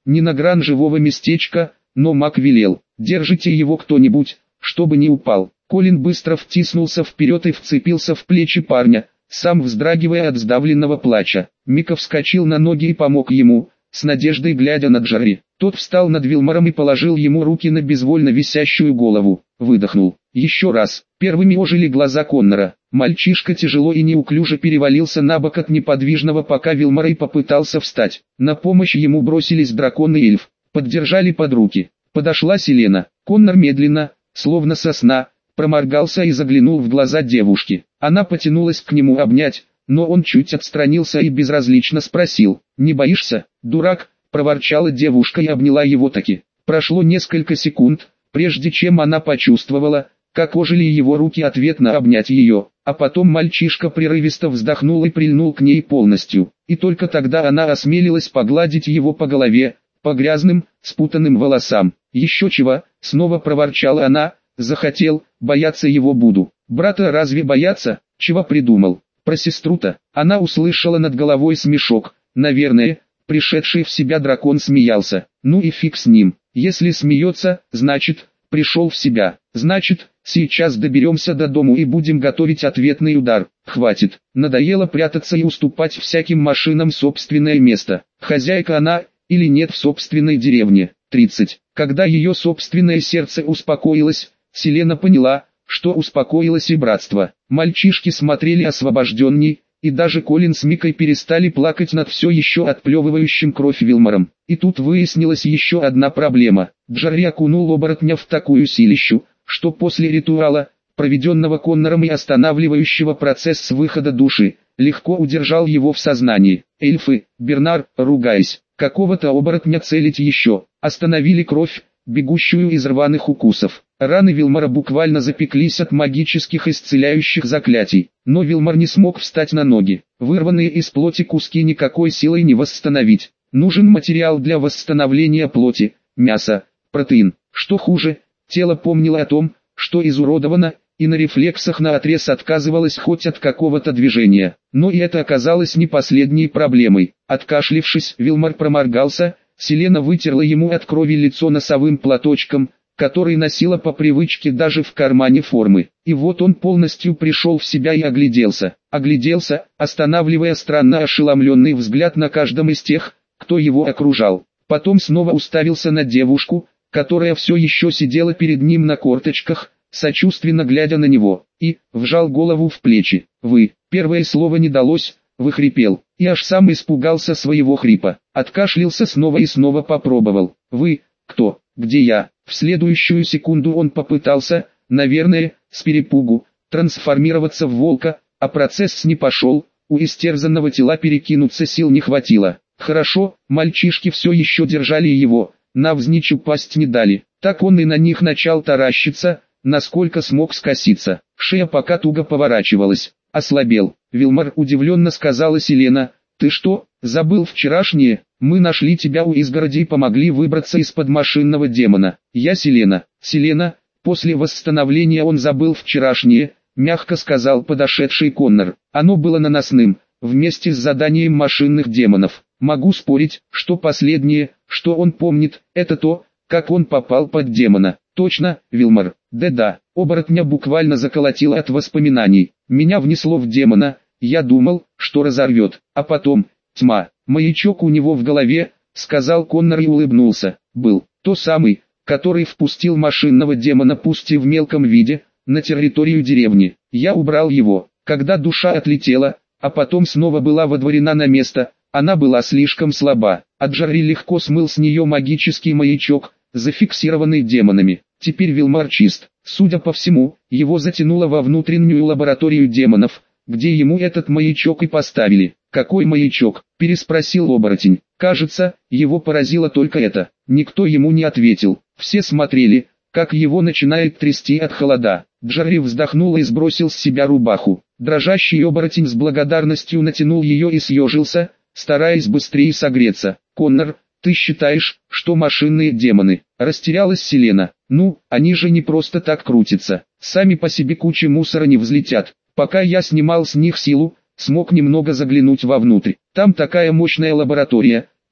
не на грань живого местечка, но маг велел: «Держите его кто-нибудь, чтобы не упал». Колин быстро втиснулся вперед и вцепился в плечи парня, сам вздрагивая от сдавленного плача. Мика вскочил на ноги и помог ему, с надеждой глядя на Джарри. Тот встал над Вилмором и положил ему руки на безвольно висящую голову. Выдохнул. Еще раз. Первыми ожили глаза Коннора. Мальчишка тяжело и неуклюже перевалился на бок от неподвижного пока Вилмора и попытался встать. На помощь ему бросились дракон и эльф. Поддержали под руки. Подошла Селена. Коннор медленно, словно со сна, проморгался и заглянул в глаза девушки. Она потянулась к нему обнять, но он чуть отстранился и безразлично спросил: «Не боишься, дурак?» — проворчала девушка и обняла его таки. Прошло несколько секунд, прежде чем она почувствовала, как ожили его руки ответно обнять ее, а потом мальчишка прерывисто вздохнул и прильнул к ней полностью, и только тогда она осмелилась погладить его по голове, по грязным, спутанным волосам. «Еще чего?» — снова проворчала она. «Захотел, бояться его буду». «Брата разве бояться? Чего придумал?» Про сестру-то. Она услышала над головой смешок. Наверное, пришедший в себя дракон смеялся. Ну и фиг с ним. Если смеется, значит, пришел в себя. Значит, сейчас доберемся до дому и будем готовить ответный удар. Хватит. Надоело прятаться и уступать всяким машинам собственное место. Хозяйка она или нет в собственной деревне. 30. Когда ее собственное сердце успокоилось, Селена поняла, что успокоилось и братство. Мальчишки смотрели освобожденней, и даже Колин с Микой перестали плакать над все еще отплевывающим кровь Вилмором. И тут выяснилась еще одна проблема. Джарри окунул оборотня в такую силищу, что после ритуала, проведенного Коннором и останавливающего процесс выхода души, легко удержал его в сознании. Эльфы, Бернар, ругаясь, какого-то оборотня целить еще, остановили кровь, бегущую из рваных укусов. Раны Вилмора буквально запеклись от магических исцеляющих заклятий, но Вилмор не смог встать на ноги. Вырванные из плоти куски никакой силой не восстановить. Нужен материал для восстановления плоти, мясо, протеин. Что хуже, тело помнило о том, что изуродовано, и на рефлексах наотрез отказывалось хоть от какого-то движения. Но и это оказалось не последней проблемой. Откашлившись, Вилмор проморгался. Селена вытерла ему от крови лицо носовым платочком, который носила по привычке даже в кармане формы. И вот он полностью пришел в себя и огляделся. Огляделся, останавливая странно ошеломленный взгляд на каждом из тех, кто его окружал. Потом снова уставился на девушку, которая все еще сидела перед ним на корточках, сочувственно глядя на него, и вжал голову в плечи. «Вы». Первое слово не далось, выхрипел, и аж сам испугался своего хрипа. Откашлялся снова и снова попробовал. «Вы, кто? Где я?» В следующую секунду он попытался, наверное, с перепугу, трансформироваться в волка, а процесс не пошел, у истерзанного тела перекинуться сил не хватило. Хорошо, мальчишки все еще держали его, навзничь упасть не дали. Так он и на них начал таращиться, насколько смог скоситься. Шея пока туго поворачивалась. «Ослабел». «Вилмор», удивленно сказала Селена. «Ты что, забыл вчерашнее? Мы нашли тебя у изгороди и помогли выбраться из-под машинного демона». «Я Селена». «Селена». После восстановления он забыл вчерашнее, мягко сказал подошедший Коннор. Оно было наносным, вместе с заданием машинных демонов. Могу спорить, что последнее, что он помнит, это то, как он попал под демона. Точно, Вилмор. Да-да, оборотня буквально заколотило от воспоминаний. Меня внесло в демона, я думал, что разорвет, а потом, тьма, маячок у него в голове, сказал Коннор и улыбнулся. Был, то самый, который впустил машинного демона пусть и в мелком виде, на территорию деревни. Я убрал его, когда душа отлетела, а потом снова была водворена на место, она была слишком слаба, а Джарри легко смыл с нее магический маячок, зафиксированный демонами. Теперь Вилмор чист. Судя по всему, его затянуло во внутреннюю лабораторию демонов, где ему этот маячок и поставили. «Какой маячок?» – переспросил оборотень. Кажется, его поразило только это. Никто ему не ответил. Все смотрели, как его начинает трясти от холода. Джарри вздохнул и сбросил с себя рубаху. Дрожащий оборотень с благодарностью натянул ее и съежился, стараясь быстрее согреться. «Коннор, ты считаешь, что машинные демоны?» – растерялась Селена. «Ну, они же не просто так крутятся. Сами по себе кучи мусора не взлетят. Пока я снимал с них силу, смог немного заглянуть вовнутрь. Там такая мощная лаборатория,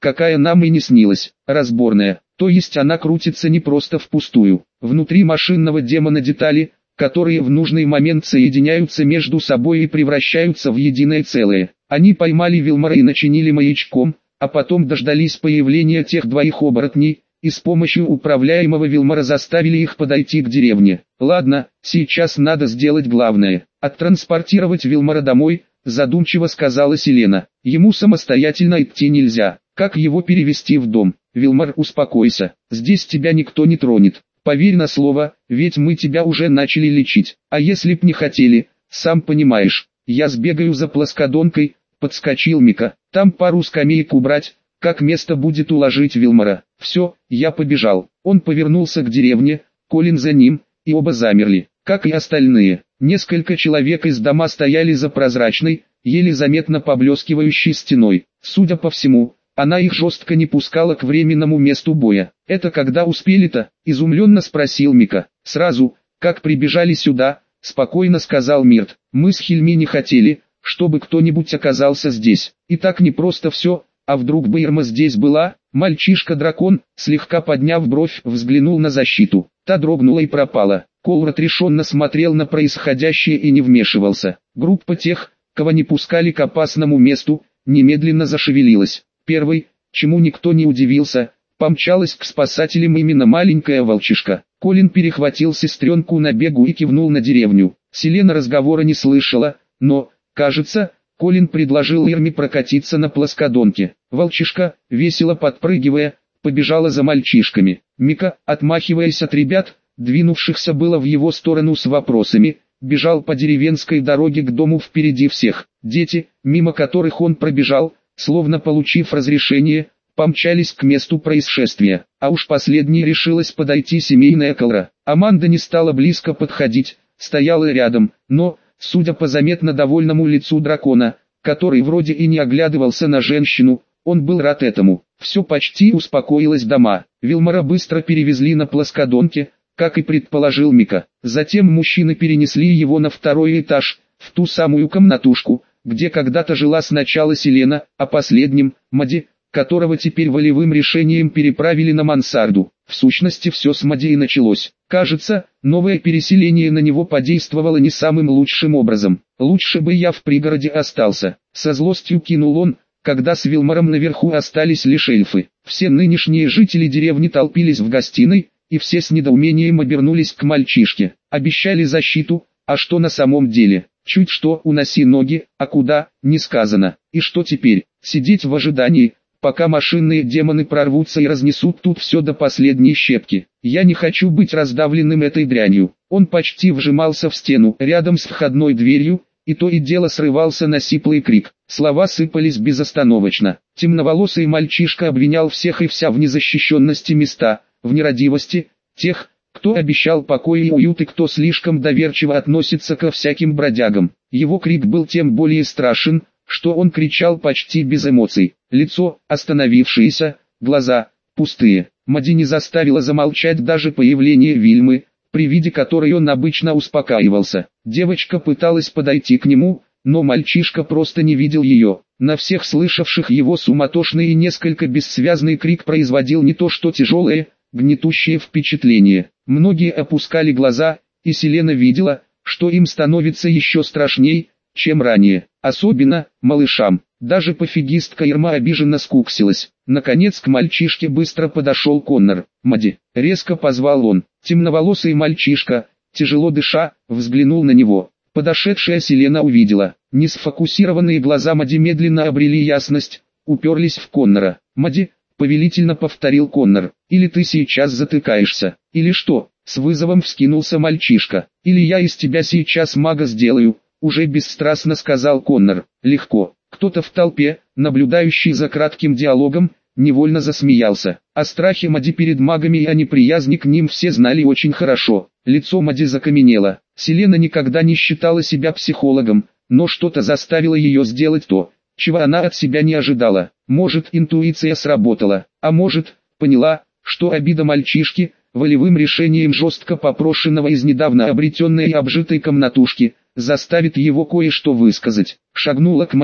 какая нам и не снилась, разборная. То есть она крутится не просто впустую. Внутри машинного демона детали, которые в нужный момент соединяются между собой и превращаются в единое целое. Они поймали Вилмора и начинили маячком, а потом дождались появления тех двоих оборотней, и с помощью управляемого Вилмора заставили их подойти к деревне. Ладно, сейчас надо сделать главное. Оттранспортировать Вилмора домой, задумчиво сказала Селена. Ему самостоятельно идти нельзя. Как его перевести в дом? Вилмор, успокойся, здесь тебя никто не тронет. Поверь на слово, ведь мы тебя уже начали лечить. А если б не хотели, сам понимаешь, я сбегаю за плоскодонкой, подскочил Мика. Там пару скамеек убрать, как место будет уложить Вилмора. Все, я побежал. Он повернулся к деревне, Колин за ним, и оба замерли, как и остальные. Несколько человек из дома стояли за прозрачной, еле заметно поблескивающей стеной. Судя по всему, она их жестко не пускала к временному месту боя. «Это когда успели-то?» – изумленно спросил Мика. «Сразу, как прибежали сюда», – спокойно сказал Мирт. «Мы с Хельми не хотели, чтобы кто-нибудь оказался здесь. И так не просто все, а вдруг бы Ирма здесь была?» Мальчишка-дракон, слегка подняв бровь, взглянул на защиту. Та дрогнула и пропала. Коул отрешенно смотрел на происходящее и не вмешивался. Группа тех, кого не пускали к опасному месту, немедленно зашевелилась. Первый, чему никто не удивился, помчалась к спасателям именно маленькая волчишка. Колин перехватил сестренку на бегу и кивнул на деревню. Селена разговора не слышала, но, кажется, Колин предложил Ирме прокатиться на плоскодонке. Волчишка, весело подпрыгивая, побежала за мальчишками. Мика, отмахиваясь от ребят, двинувшихся было в его сторону с вопросами, бежал по деревенской дороге к дому впереди всех. Дети, мимо которых он пробежал, словно получив разрешение, помчались к месту происшествия. А уж последней решилась подойти семейная Колра. Аманда не стала близко подходить, стояла рядом, но, судя по заметно довольному лицу дракона, который вроде и не оглядывался на женщину, он был рад этому. Все почти успокоилось дома. Вилмора быстро перевезли на плоскодонке, как и предположил Мика. Затем мужчины перенесли его на второй этаж, в ту самую комнатушку, где когда-то жила сначала Селена, а последним – Мади, которого теперь волевым решением переправили на мансарду. В сущности все с Мади и началось. Кажется, новое переселение на него подействовало не самым лучшим образом. «Лучше бы я в пригороде остался», – со злостью кинул он, когда с Вилмором наверху остались лишь эльфы. Все нынешние жители деревни толпились в гостиной, и все с недоумением обернулись к мальчишке. Обещали защиту, а что на самом деле? Чуть что уноси ноги, а куда, не сказано. И что теперь? Сидеть в ожидании, пока машинные демоны прорвутся и разнесут тут все до последней щепки. Я не хочу быть раздавленным этой дрянью. Он почти вжимался в стену, рядом с входной дверью, и то и дело срывался на сиплый крик. Слова сыпались безостановочно. Темноволосый мальчишка обвинял всех и вся в незащищенности места, в нерадивости, тех, кто обещал покой и уют и кто слишком доверчиво относится ко всяким бродягам. Его крик был тем более страшен, что он кричал почти без эмоций. Лицо, остановившееся, глаза, пустые. Мади не заставила замолчать даже появление Вильмы, при виде которой он обычно успокаивался. Девочка пыталась подойти к нему, но мальчишка просто не видел ее. На всех слышавших его суматошный и несколько бессвязный крик производил не то что тяжелое, гнетущее впечатление. Многие опускали глаза, и Селена видела, что им становится еще страшней, чем ранее. Особенно, малышам. Даже пофигистка Ирма обиженно скуксилась. Наконец к мальчишке быстро подошел Коннор. «Мади!» — резко позвал он. Темноволосый мальчишка, тяжело дыша, взглянул на него. Подошедшая Селена увидела. Несфокусированные глаза Мади медленно обрели ясность, уперлись в Коннора. «Мади!» — повелительно повторил Коннор. «Или ты сейчас затыкаешься, или что?» — с вызовом вскинулся мальчишка. «Или я из тебя сейчас мага сделаю», — уже бесстрастно сказал Коннор. «Легко». Кто-то в толпе, наблюдающий за кратким диалогом, невольно засмеялся. О страхе Мади перед магами и о неприязни к ним все знали очень хорошо. Лицо Мади закаменело. Селена никогда не считала себя психологом, но что-то заставило ее сделать то, чего она от себя не ожидала. Может, интуиция сработала, а может, поняла, что обида мальчишки, волевым решением жестко попрошенного из недавно обретенной и обжитой комнатушки, заставит его кое-что высказать. Шагнула к Мади,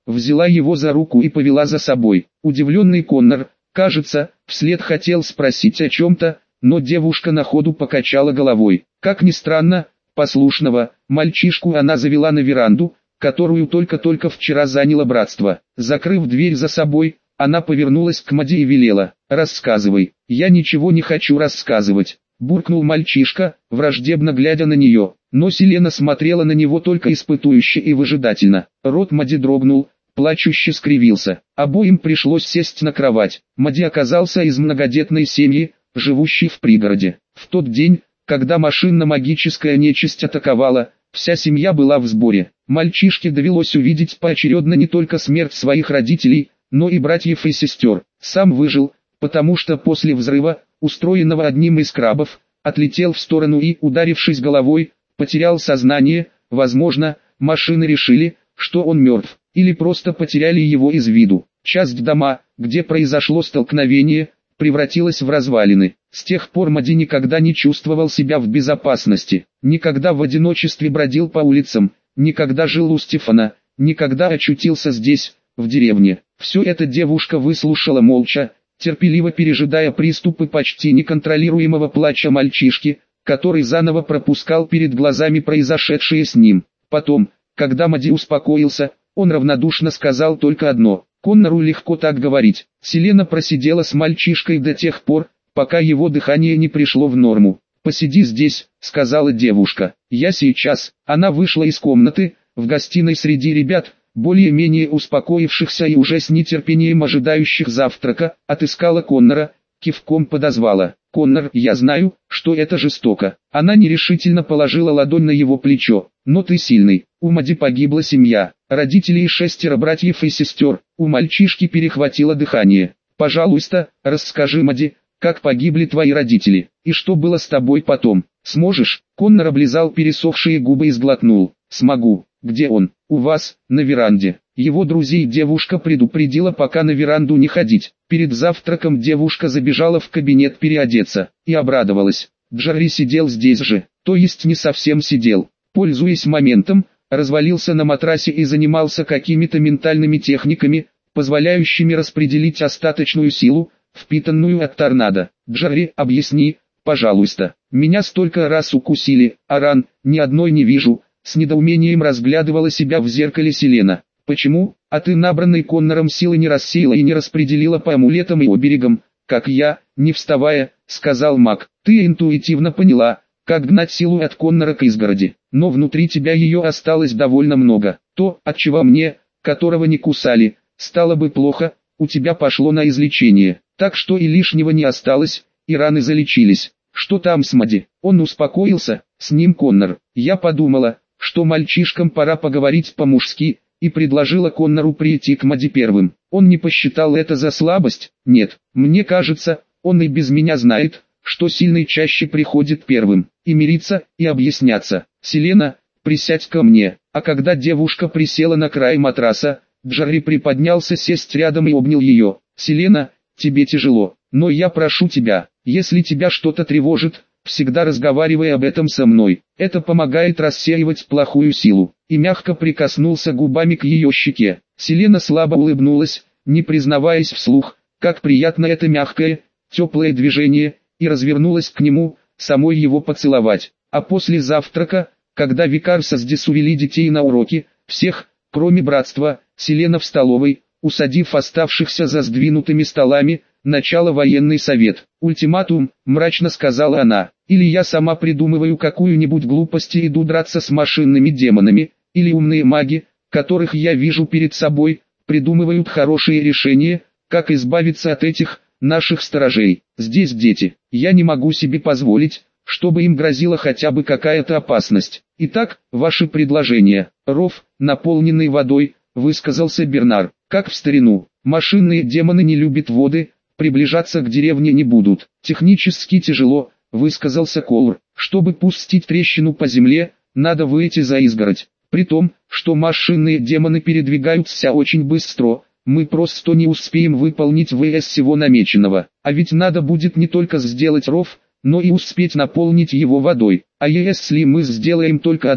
взяла его за руку и повела за собой. Удивленный Коннор, кажется, вслед хотел спросить о чем-то, но девушка на ходу покачала головой. Как ни странно, послушного мальчишку она завела на веранду, которую только-только вчера заняло братство. Закрыв дверь за собой, она повернулась к Мади и велела: «Рассказывай». «Я ничего не хочу рассказывать», — буркнул мальчишка, враждебно глядя на нее. Но Селена смотрела на него только испытующе и выжидательно. Рот Мади дрогнул, плачуще скривился. Обоим пришлось сесть на кровать. Мади оказался из многодетной семьи, живущей в пригороде. В тот день, когда машинно-магическая нечисть атаковала, вся семья была в сборе. Мальчишке довелось увидеть поочередно не только смерть своих родителей, но и братьев и сестер. Сам выжил, потому что после взрыва, устроенного одним из крабов, отлетел в сторону и, ударившись головой, потерял сознание. Возможно, машины решили, что он мертв, или просто потеряли его из виду. Часть дома, где произошло столкновение, превратилась в развалины. С тех пор Мади никогда не чувствовал себя в безопасности, никогда в одиночестве бродил по улицам, никогда жил у Стефана, никогда очутился здесь, в деревне. Все это девушка выслушала молча, терпеливо пережидая приступы почти неконтролируемого плача мальчишки, который заново пропускал перед глазами произошедшее с ним. Потом, когда Мади успокоился, он равнодушно сказал только одно: «Коннору легко так говорить». Селена просидела с мальчишкой до тех пор, пока его дыхание не пришло в норму. «Посиди здесь», — сказала девушка. «Я сейчас». Она вышла из комнаты, в гостиной среди ребят, более-менее успокоившихся и уже с нетерпением ожидающих завтрака, отыскала Коннора, кивком подозвала: «Коннор, я знаю, что это жестоко». Она нерешительно положила ладонь на его плечо. «Но ты сильный. У Мади погибла семья, родители и 6 братьев и сестер». У мальчишки перехватило дыхание. «Пожалуйста, расскажи, Мади, как погибли твои родители, и что было с тобой потом. Сможешь?» Коннор облизал пересохшие губы и сглотнул. «Смогу». «Где он?» «У вас, на веранде». Его друзей девушка предупредила пока на веранду не ходить. Перед завтраком девушка забежала в кабинет переодеться и обрадовалась. Джарри сидел здесь же, то есть не совсем сидел. Пользуясь моментом, развалился на матрасе и занимался какими-то ментальными техниками, позволяющими распределить остаточную силу, впитанную от торнадо. «Джарри, объясни, пожалуйста. Меня столько раз укусили, а ран ни одной не вижу». С недоумением разглядывала себя в зеркале Селена. «Почему? А ты набранной Коннором силы не рассеяла и не распределила по амулетам и оберегам, как я?» Не вставая, сказал маг. «Ты интуитивно поняла, как гнать силу от Коннора к изгороди, но внутри тебя ее осталось довольно много. То, от чего мне, которого не кусали, стало бы плохо, у тебя пошло на излечение, так что и лишнего не осталось, и раны залечились. Что там с Мади?» Он успокоился, с ним Коннор. Я подумала, что мальчишкам пора поговорить по-мужски, и предложила Коннору прийти к Мади первым. Он не посчитал это за слабость. Нет, мне кажется, он и без меня знает, что сильный чаще приходит первым, и мириться, и объясняться. «Селена, присядь ко мне». А когда девушка присела на край матраса, Джарри приподнялся сесть рядом и обнял ее. «Селена, тебе тяжело, но я прошу тебя, если тебя что-то тревожит, всегда разговаривай об этом со мной. Это помогает рассеивать плохую силу». И мягко прикоснулся губами к ее щеке. Селена слабо улыбнулась, не признаваясь вслух, как приятно это мягкое, теплое движение, и развернулась к нему, самой его поцеловать. А после завтрака, когда викар со Сдис увели детей на уроки, всех, кроме братства, Селена в столовой, усадив оставшихся за сдвинутыми столами, начало военный совет. «Ультиматум», мрачно сказала она, «или я сама придумываю какую-нибудь глупость и иду драться с машинными демонами, или умные маги, которых я вижу перед собой, придумывают хорошие решения, как избавиться от этих, наших сторожей. Здесь дети, я не могу себе позволить, чтобы им грозила хотя бы какая-то опасность. Итак, ваши предложения». «Ров, наполненный водой», высказался Бернар. «Как в старину, машинные демоны не любят воды, приближаться к деревне не будут». «Технически тяжело», высказался Колр. «Чтобы пустить трещину по земле, надо выйти за изгородь. При том, что машинные демоны передвигаются очень быстро, мы просто не успеем выполнить ВС всего намеченного. А ведь надо будет не только сделать ров, но и успеть наполнить его водой. А если мы сделаем только одно,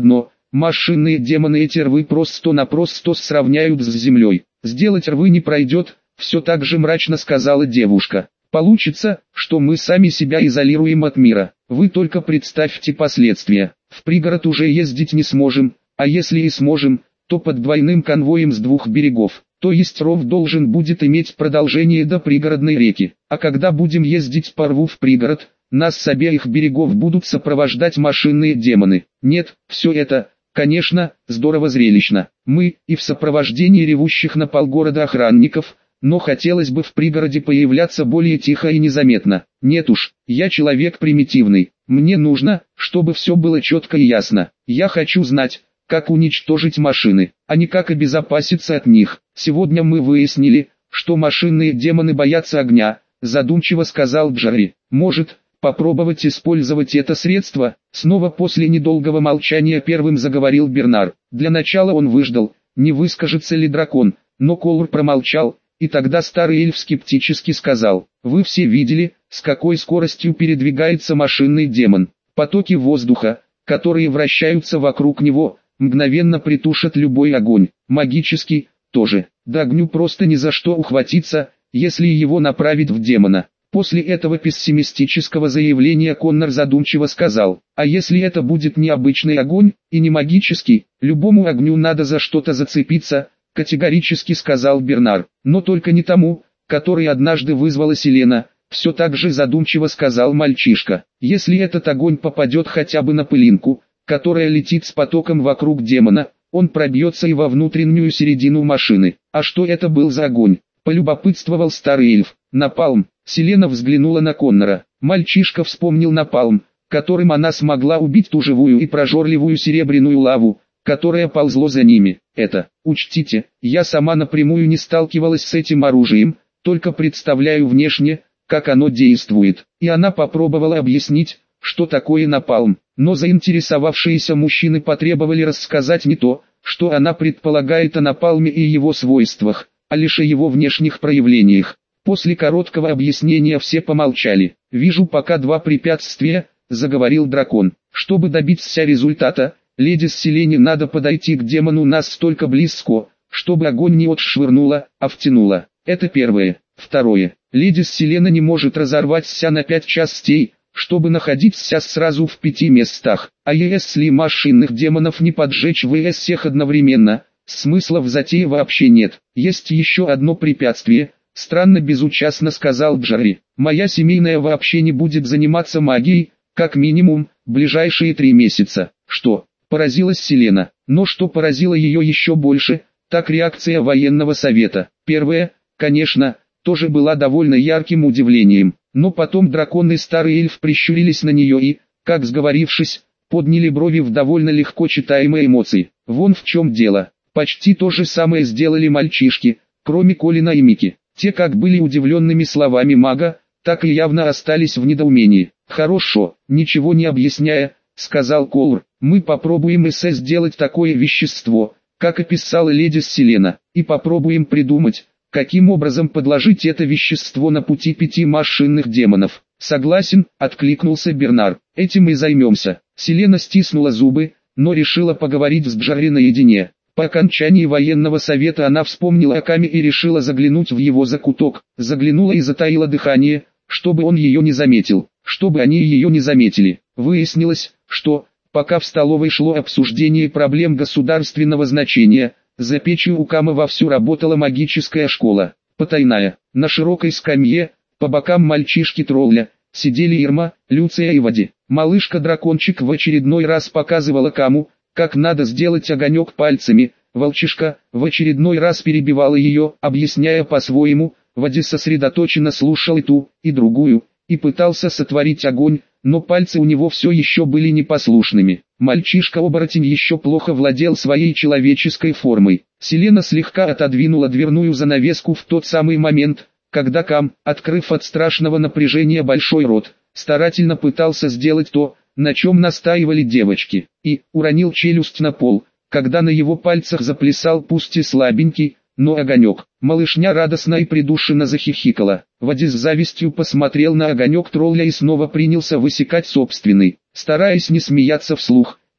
машинные демоны эти рвы просто-напросто сравняют с землей. Сделать рвы не пройдет, все так же мрачно сказала девушка. Получится, что мы сами себя изолируем от мира. Вы только представьте последствия. В пригород уже ездить не сможем, а если и сможем, то под двойным конвоем с двух берегов. То есть ров должен будет иметь продолжение до пригородной реки. А когда будем ездить по рву в пригород, нас с обеих берегов будут сопровождать машинные демоны. Нет, все это, конечно, здорово зрелищно. Мы и в сопровождении ревущих на полгорода охранников, но хотелось бы в пригороде появляться более тихо и незаметно. Нет уж, я человек примитивный. Мне нужно, чтобы все было четко и ясно. Я хочу знать, как уничтожить машины, а не как обезопаситься от них. Сегодня мы выяснили, что машинные демоны боятся огня, задумчиво сказал Джарри. Может, попробовать использовать это средство? Снова после недолгого молчания первым заговорил Бернар. Для начала он выждал, не выскажется ли дракон, но Колор промолчал. И тогда старый эльф скептически сказал: «Вы все видели, с какой скоростью передвигается машинный демон. Потоки воздуха, которые вращаются вокруг него, мгновенно притушат любой огонь. Магический, тоже. Да огню просто ни за что ухватиться, если его направить в демона». После этого пессимистического заявления Коннор задумчиво сказал: «А если это будет не обычный огонь, и не магический, любому огню надо за что-то зацепиться», категорически сказал Бернар. «Но только не тому, который однажды вызвала Селена», все так же задумчиво сказал мальчишка. «Если этот огонь попадет хотя бы на пылинку, которая летит с потоком вокруг демона, он пробьется и во внутреннюю середину машины». «А что это был за огонь?» полюбопытствовал старый эльф. «Напалм». Селена взглянула на Коннора. Мальчишка вспомнил напалм, которым она смогла убить ту живую и прожорливую серебряную лаву, которое ползло за ними. Это, учтите, я сама напрямую не сталкивалась с этим оружием, только представляю внешне, как оно действует. И она попробовала объяснить, что такое напалм, но заинтересовавшиеся мужчины потребовали рассказать не то, что она предполагает о напалме и его свойствах, а лишь о его внешних проявлениях. После короткого объяснения все помолчали. «Вижу пока два препятствия», — заговорил дракон. «Чтобы добиться результата, леди Селене надо подойти к демону настолько близко, чтобы огонь не отшвырнуло, а втянуло. Это первое. Второе. Леди Селена не может разорваться на 5 частей, чтобы находиться сразу в 5 местах. А если машинных демонов не поджечь всех одновременно, смысла в затее вообще нет. Есть еще одно препятствие», — странно безучастно сказал Джарри. «Моя семейная вообще не будет заниматься магией, как минимум, ближайшие 3 месяца». «Что?» Поразилась Селена, но что поразило ее еще больше, так реакция военного совета. Первая, конечно, тоже была довольно ярким удивлением, но потом дракон и старый эльф прищурились на нее и, как сговорившись, подняли брови в довольно легко читаемой эмоции. Вон в чем дело. Почти то же самое сделали мальчишки, кроме Колина и Мики. Те как были удивленными словами мага, так и явно остались в недоумении. «Хорошо, ничего не объясняя», — сказал Колор. «Мы попробуем сделать такое вещество, как описала леди Селена, и попробуем придумать, каким образом подложить это вещество на пути 5 машинных демонов». «Согласен», — откликнулся Бернар. «Этим и займемся». Селена стиснула зубы, но решила поговорить с Джарри наедине. По окончании военного совета она вспомнила о Каме и решила заглянуть в его закуток. Заглянула и затаила дыхание, чтобы он ее не заметил, чтобы они ее не заметили. Выяснилось, что, пока в столовой шло обсуждение проблем государственного значения, за печью у Камы вовсю работала магическая школа, потайная. На широкой скамье, по бокам мальчишки-тролля, сидели Ирма, Люция и Вади. Малышка-дракончик в очередной раз показывала Каму, как надо сделать огонек пальцами. Волчишка в очередной раз перебивала ее, объясняя по-своему. Вади сосредоточенно слушал и ту, и другую, и пытался сотворить огонь, но пальцы у него все еще были непослушными. Мальчишка-оборотень еще плохо владел своей человеческой формой. Селена слегка отодвинула дверную занавеску в тот самый момент, когда Кам, открыв от страшного напряжения большой рот, старательно пытался сделать то, на чем настаивали девочки, и уронил челюсть на пол, когда на его пальцах заплясал пусть и слабенький, но огонек. Малышня радостно и придушенно захихикала. Вади с завистью посмотрел на огонек тролля и снова принялся высекать собственный. Стараясь не смеяться вслух,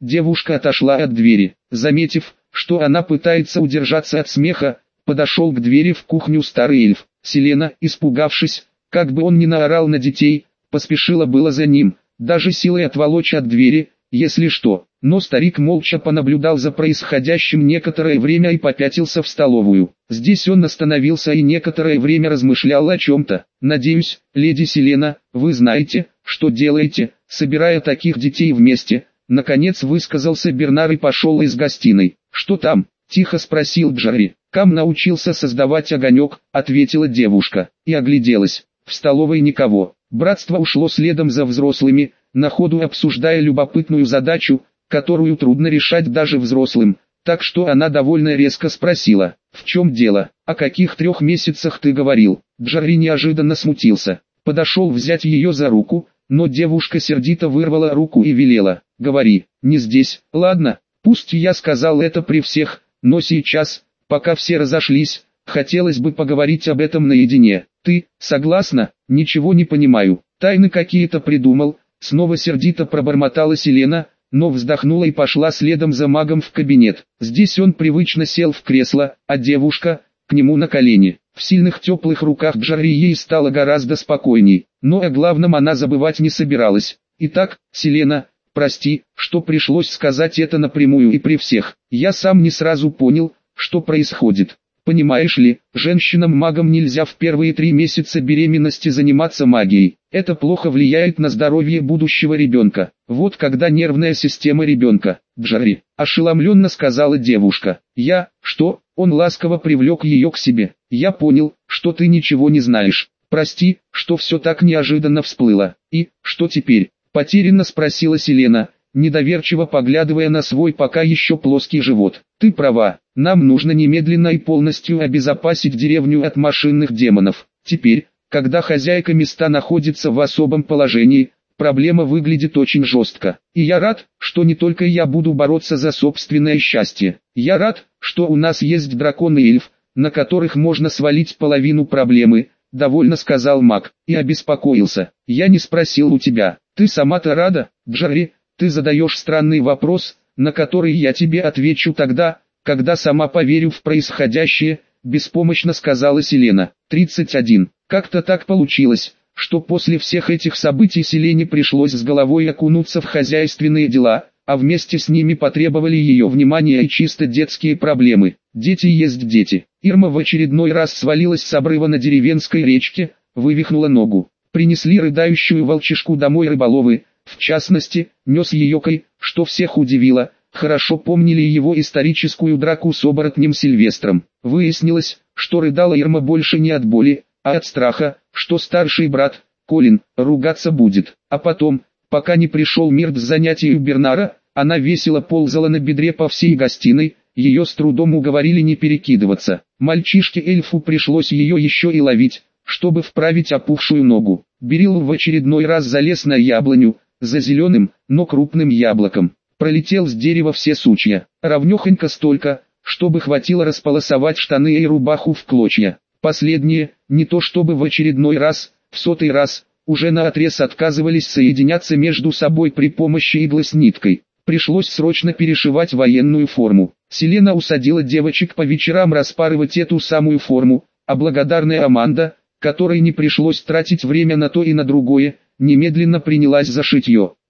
Девушка отошла от двери. Заметив, что она пытается удержаться от смеха, подошел к двери в кухню старый эльф. Селена, испугавшись, как бы он ни наорал на детей, поспешила было за ним, даже силой отволочь от двери, если что. Но старик молча понаблюдал за происходящим некоторое время и попятился в столовую. Здесь он остановился и некоторое время размышлял о чем-то. «Надеюсь, леди Селена, вы знаете, что делаете, собирая таких детей вместе?» Наконец высказался Бернар и пошел из гостиной. «Что там?» – тихо спросил Джарри. «Кам научился создавать огонек», – ответила девушка, и огляделась. В столовой никого. Братство ушло следом за взрослыми, на ходу обсуждая любопытную задачу, которую трудно решать даже взрослым, так что она довольно резко спросила: «В чем дело? О каких 3 месяцах ты говорил?» Джарри неожиданно смутился. Подошел взять ее за руку, но девушка сердито вырвала руку и велела: «Говори, не здесь». «Ладно, пусть я сказал это при всех, но сейчас, пока все разошлись, хотелось бы поговорить об этом наедине. Ты, согласна?» «Ничего не понимаю. Тайны какие-то придумал», снова сердито пробормотала Селена, но вздохнула и пошла следом за магом в кабинет. Здесь он привычно сел в кресло, а девушка — к нему на колени. В сильных теплых руках Джарри ей стало гораздо спокойней, но о главном она забывать не собиралась. «Итак, Селена, прости, что пришлось сказать это напрямую и при всех. Я сам не сразу понял, что происходит. Понимаешь ли, женщинам-магам нельзя в первые 3 месяца беременности заниматься магией. Это плохо влияет на здоровье будущего ребенка. Вот когда нервная система ребенка». «Джарри», — ошеломленно сказала девушка. Что?» Он ласково привлек ее к себе. «Я понял, что ты ничего не знаешь. Прости, что все так неожиданно всплыло. И, что теперь?» — потерянно спросила Селена, недоверчиво поглядывая на свой пока еще плоский живот. «Ты права, нам нужно немедленно и полностью обезопасить деревню от машинных демонов. Теперь, когда хозяйка места находится в особом положении, проблема выглядит очень жестко. И я рад, что не только я буду бороться за собственное счастье. Я рад, что у нас есть дракон и эльф, на которых можно свалить половину проблемы», — довольно сказал маг, и обеспокоился. «Я не спросил у тебя, ты сама-то рада, Джарри?» «Ты задаешь странный вопрос, на который я тебе отвечу тогда, когда сама поверю в происходящее», — беспомощно сказала Селена. 31. Как-то так получилось, что после всех этих событий Селене пришлось с головой окунуться в хозяйственные дела, а вместе с ними потребовали ее внимания и чисто детские проблемы. Дети есть дети. Ирма в очередной раз свалилась с обрыва на деревенской речке, вывихнула ногу. Принесли рыдающую волчишку домой рыболовы. В частности, нес ее Кай, что всех удивило, хорошо помнили его историческую драку с оборотнем Сильвестром. Выяснилось, что рыдала Ирма больше не от боли, а от страха, что старший брат, Колин, ругаться будет. А потом, пока не пришел Мирт с занятий у Бернара, она весело ползала на бедре по всей гостиной, ее с трудом уговорили не перекидываться. Мальчишке-эльфу пришлось ее еще и ловить, чтобы вправить опухшую ногу. Берил в очередной раз залез на яблоню, за зеленым, но крупным яблоком. Пролетел с дерева все сучья, равнехонько столько, чтобы хватило располосовать штаны и рубаху в клочья. Последние, не то чтобы в очередной раз, в 100-й раз, уже наотрез отказывались соединяться между собой при помощи иглы с ниткой. Пришлось срочно перешивать военную форму. Селена усадила девочек по вечерам распарывать эту самую форму, а благодарная Аманда, которой не пришлось тратить время на то и на другое, немедленно принялась за шитье.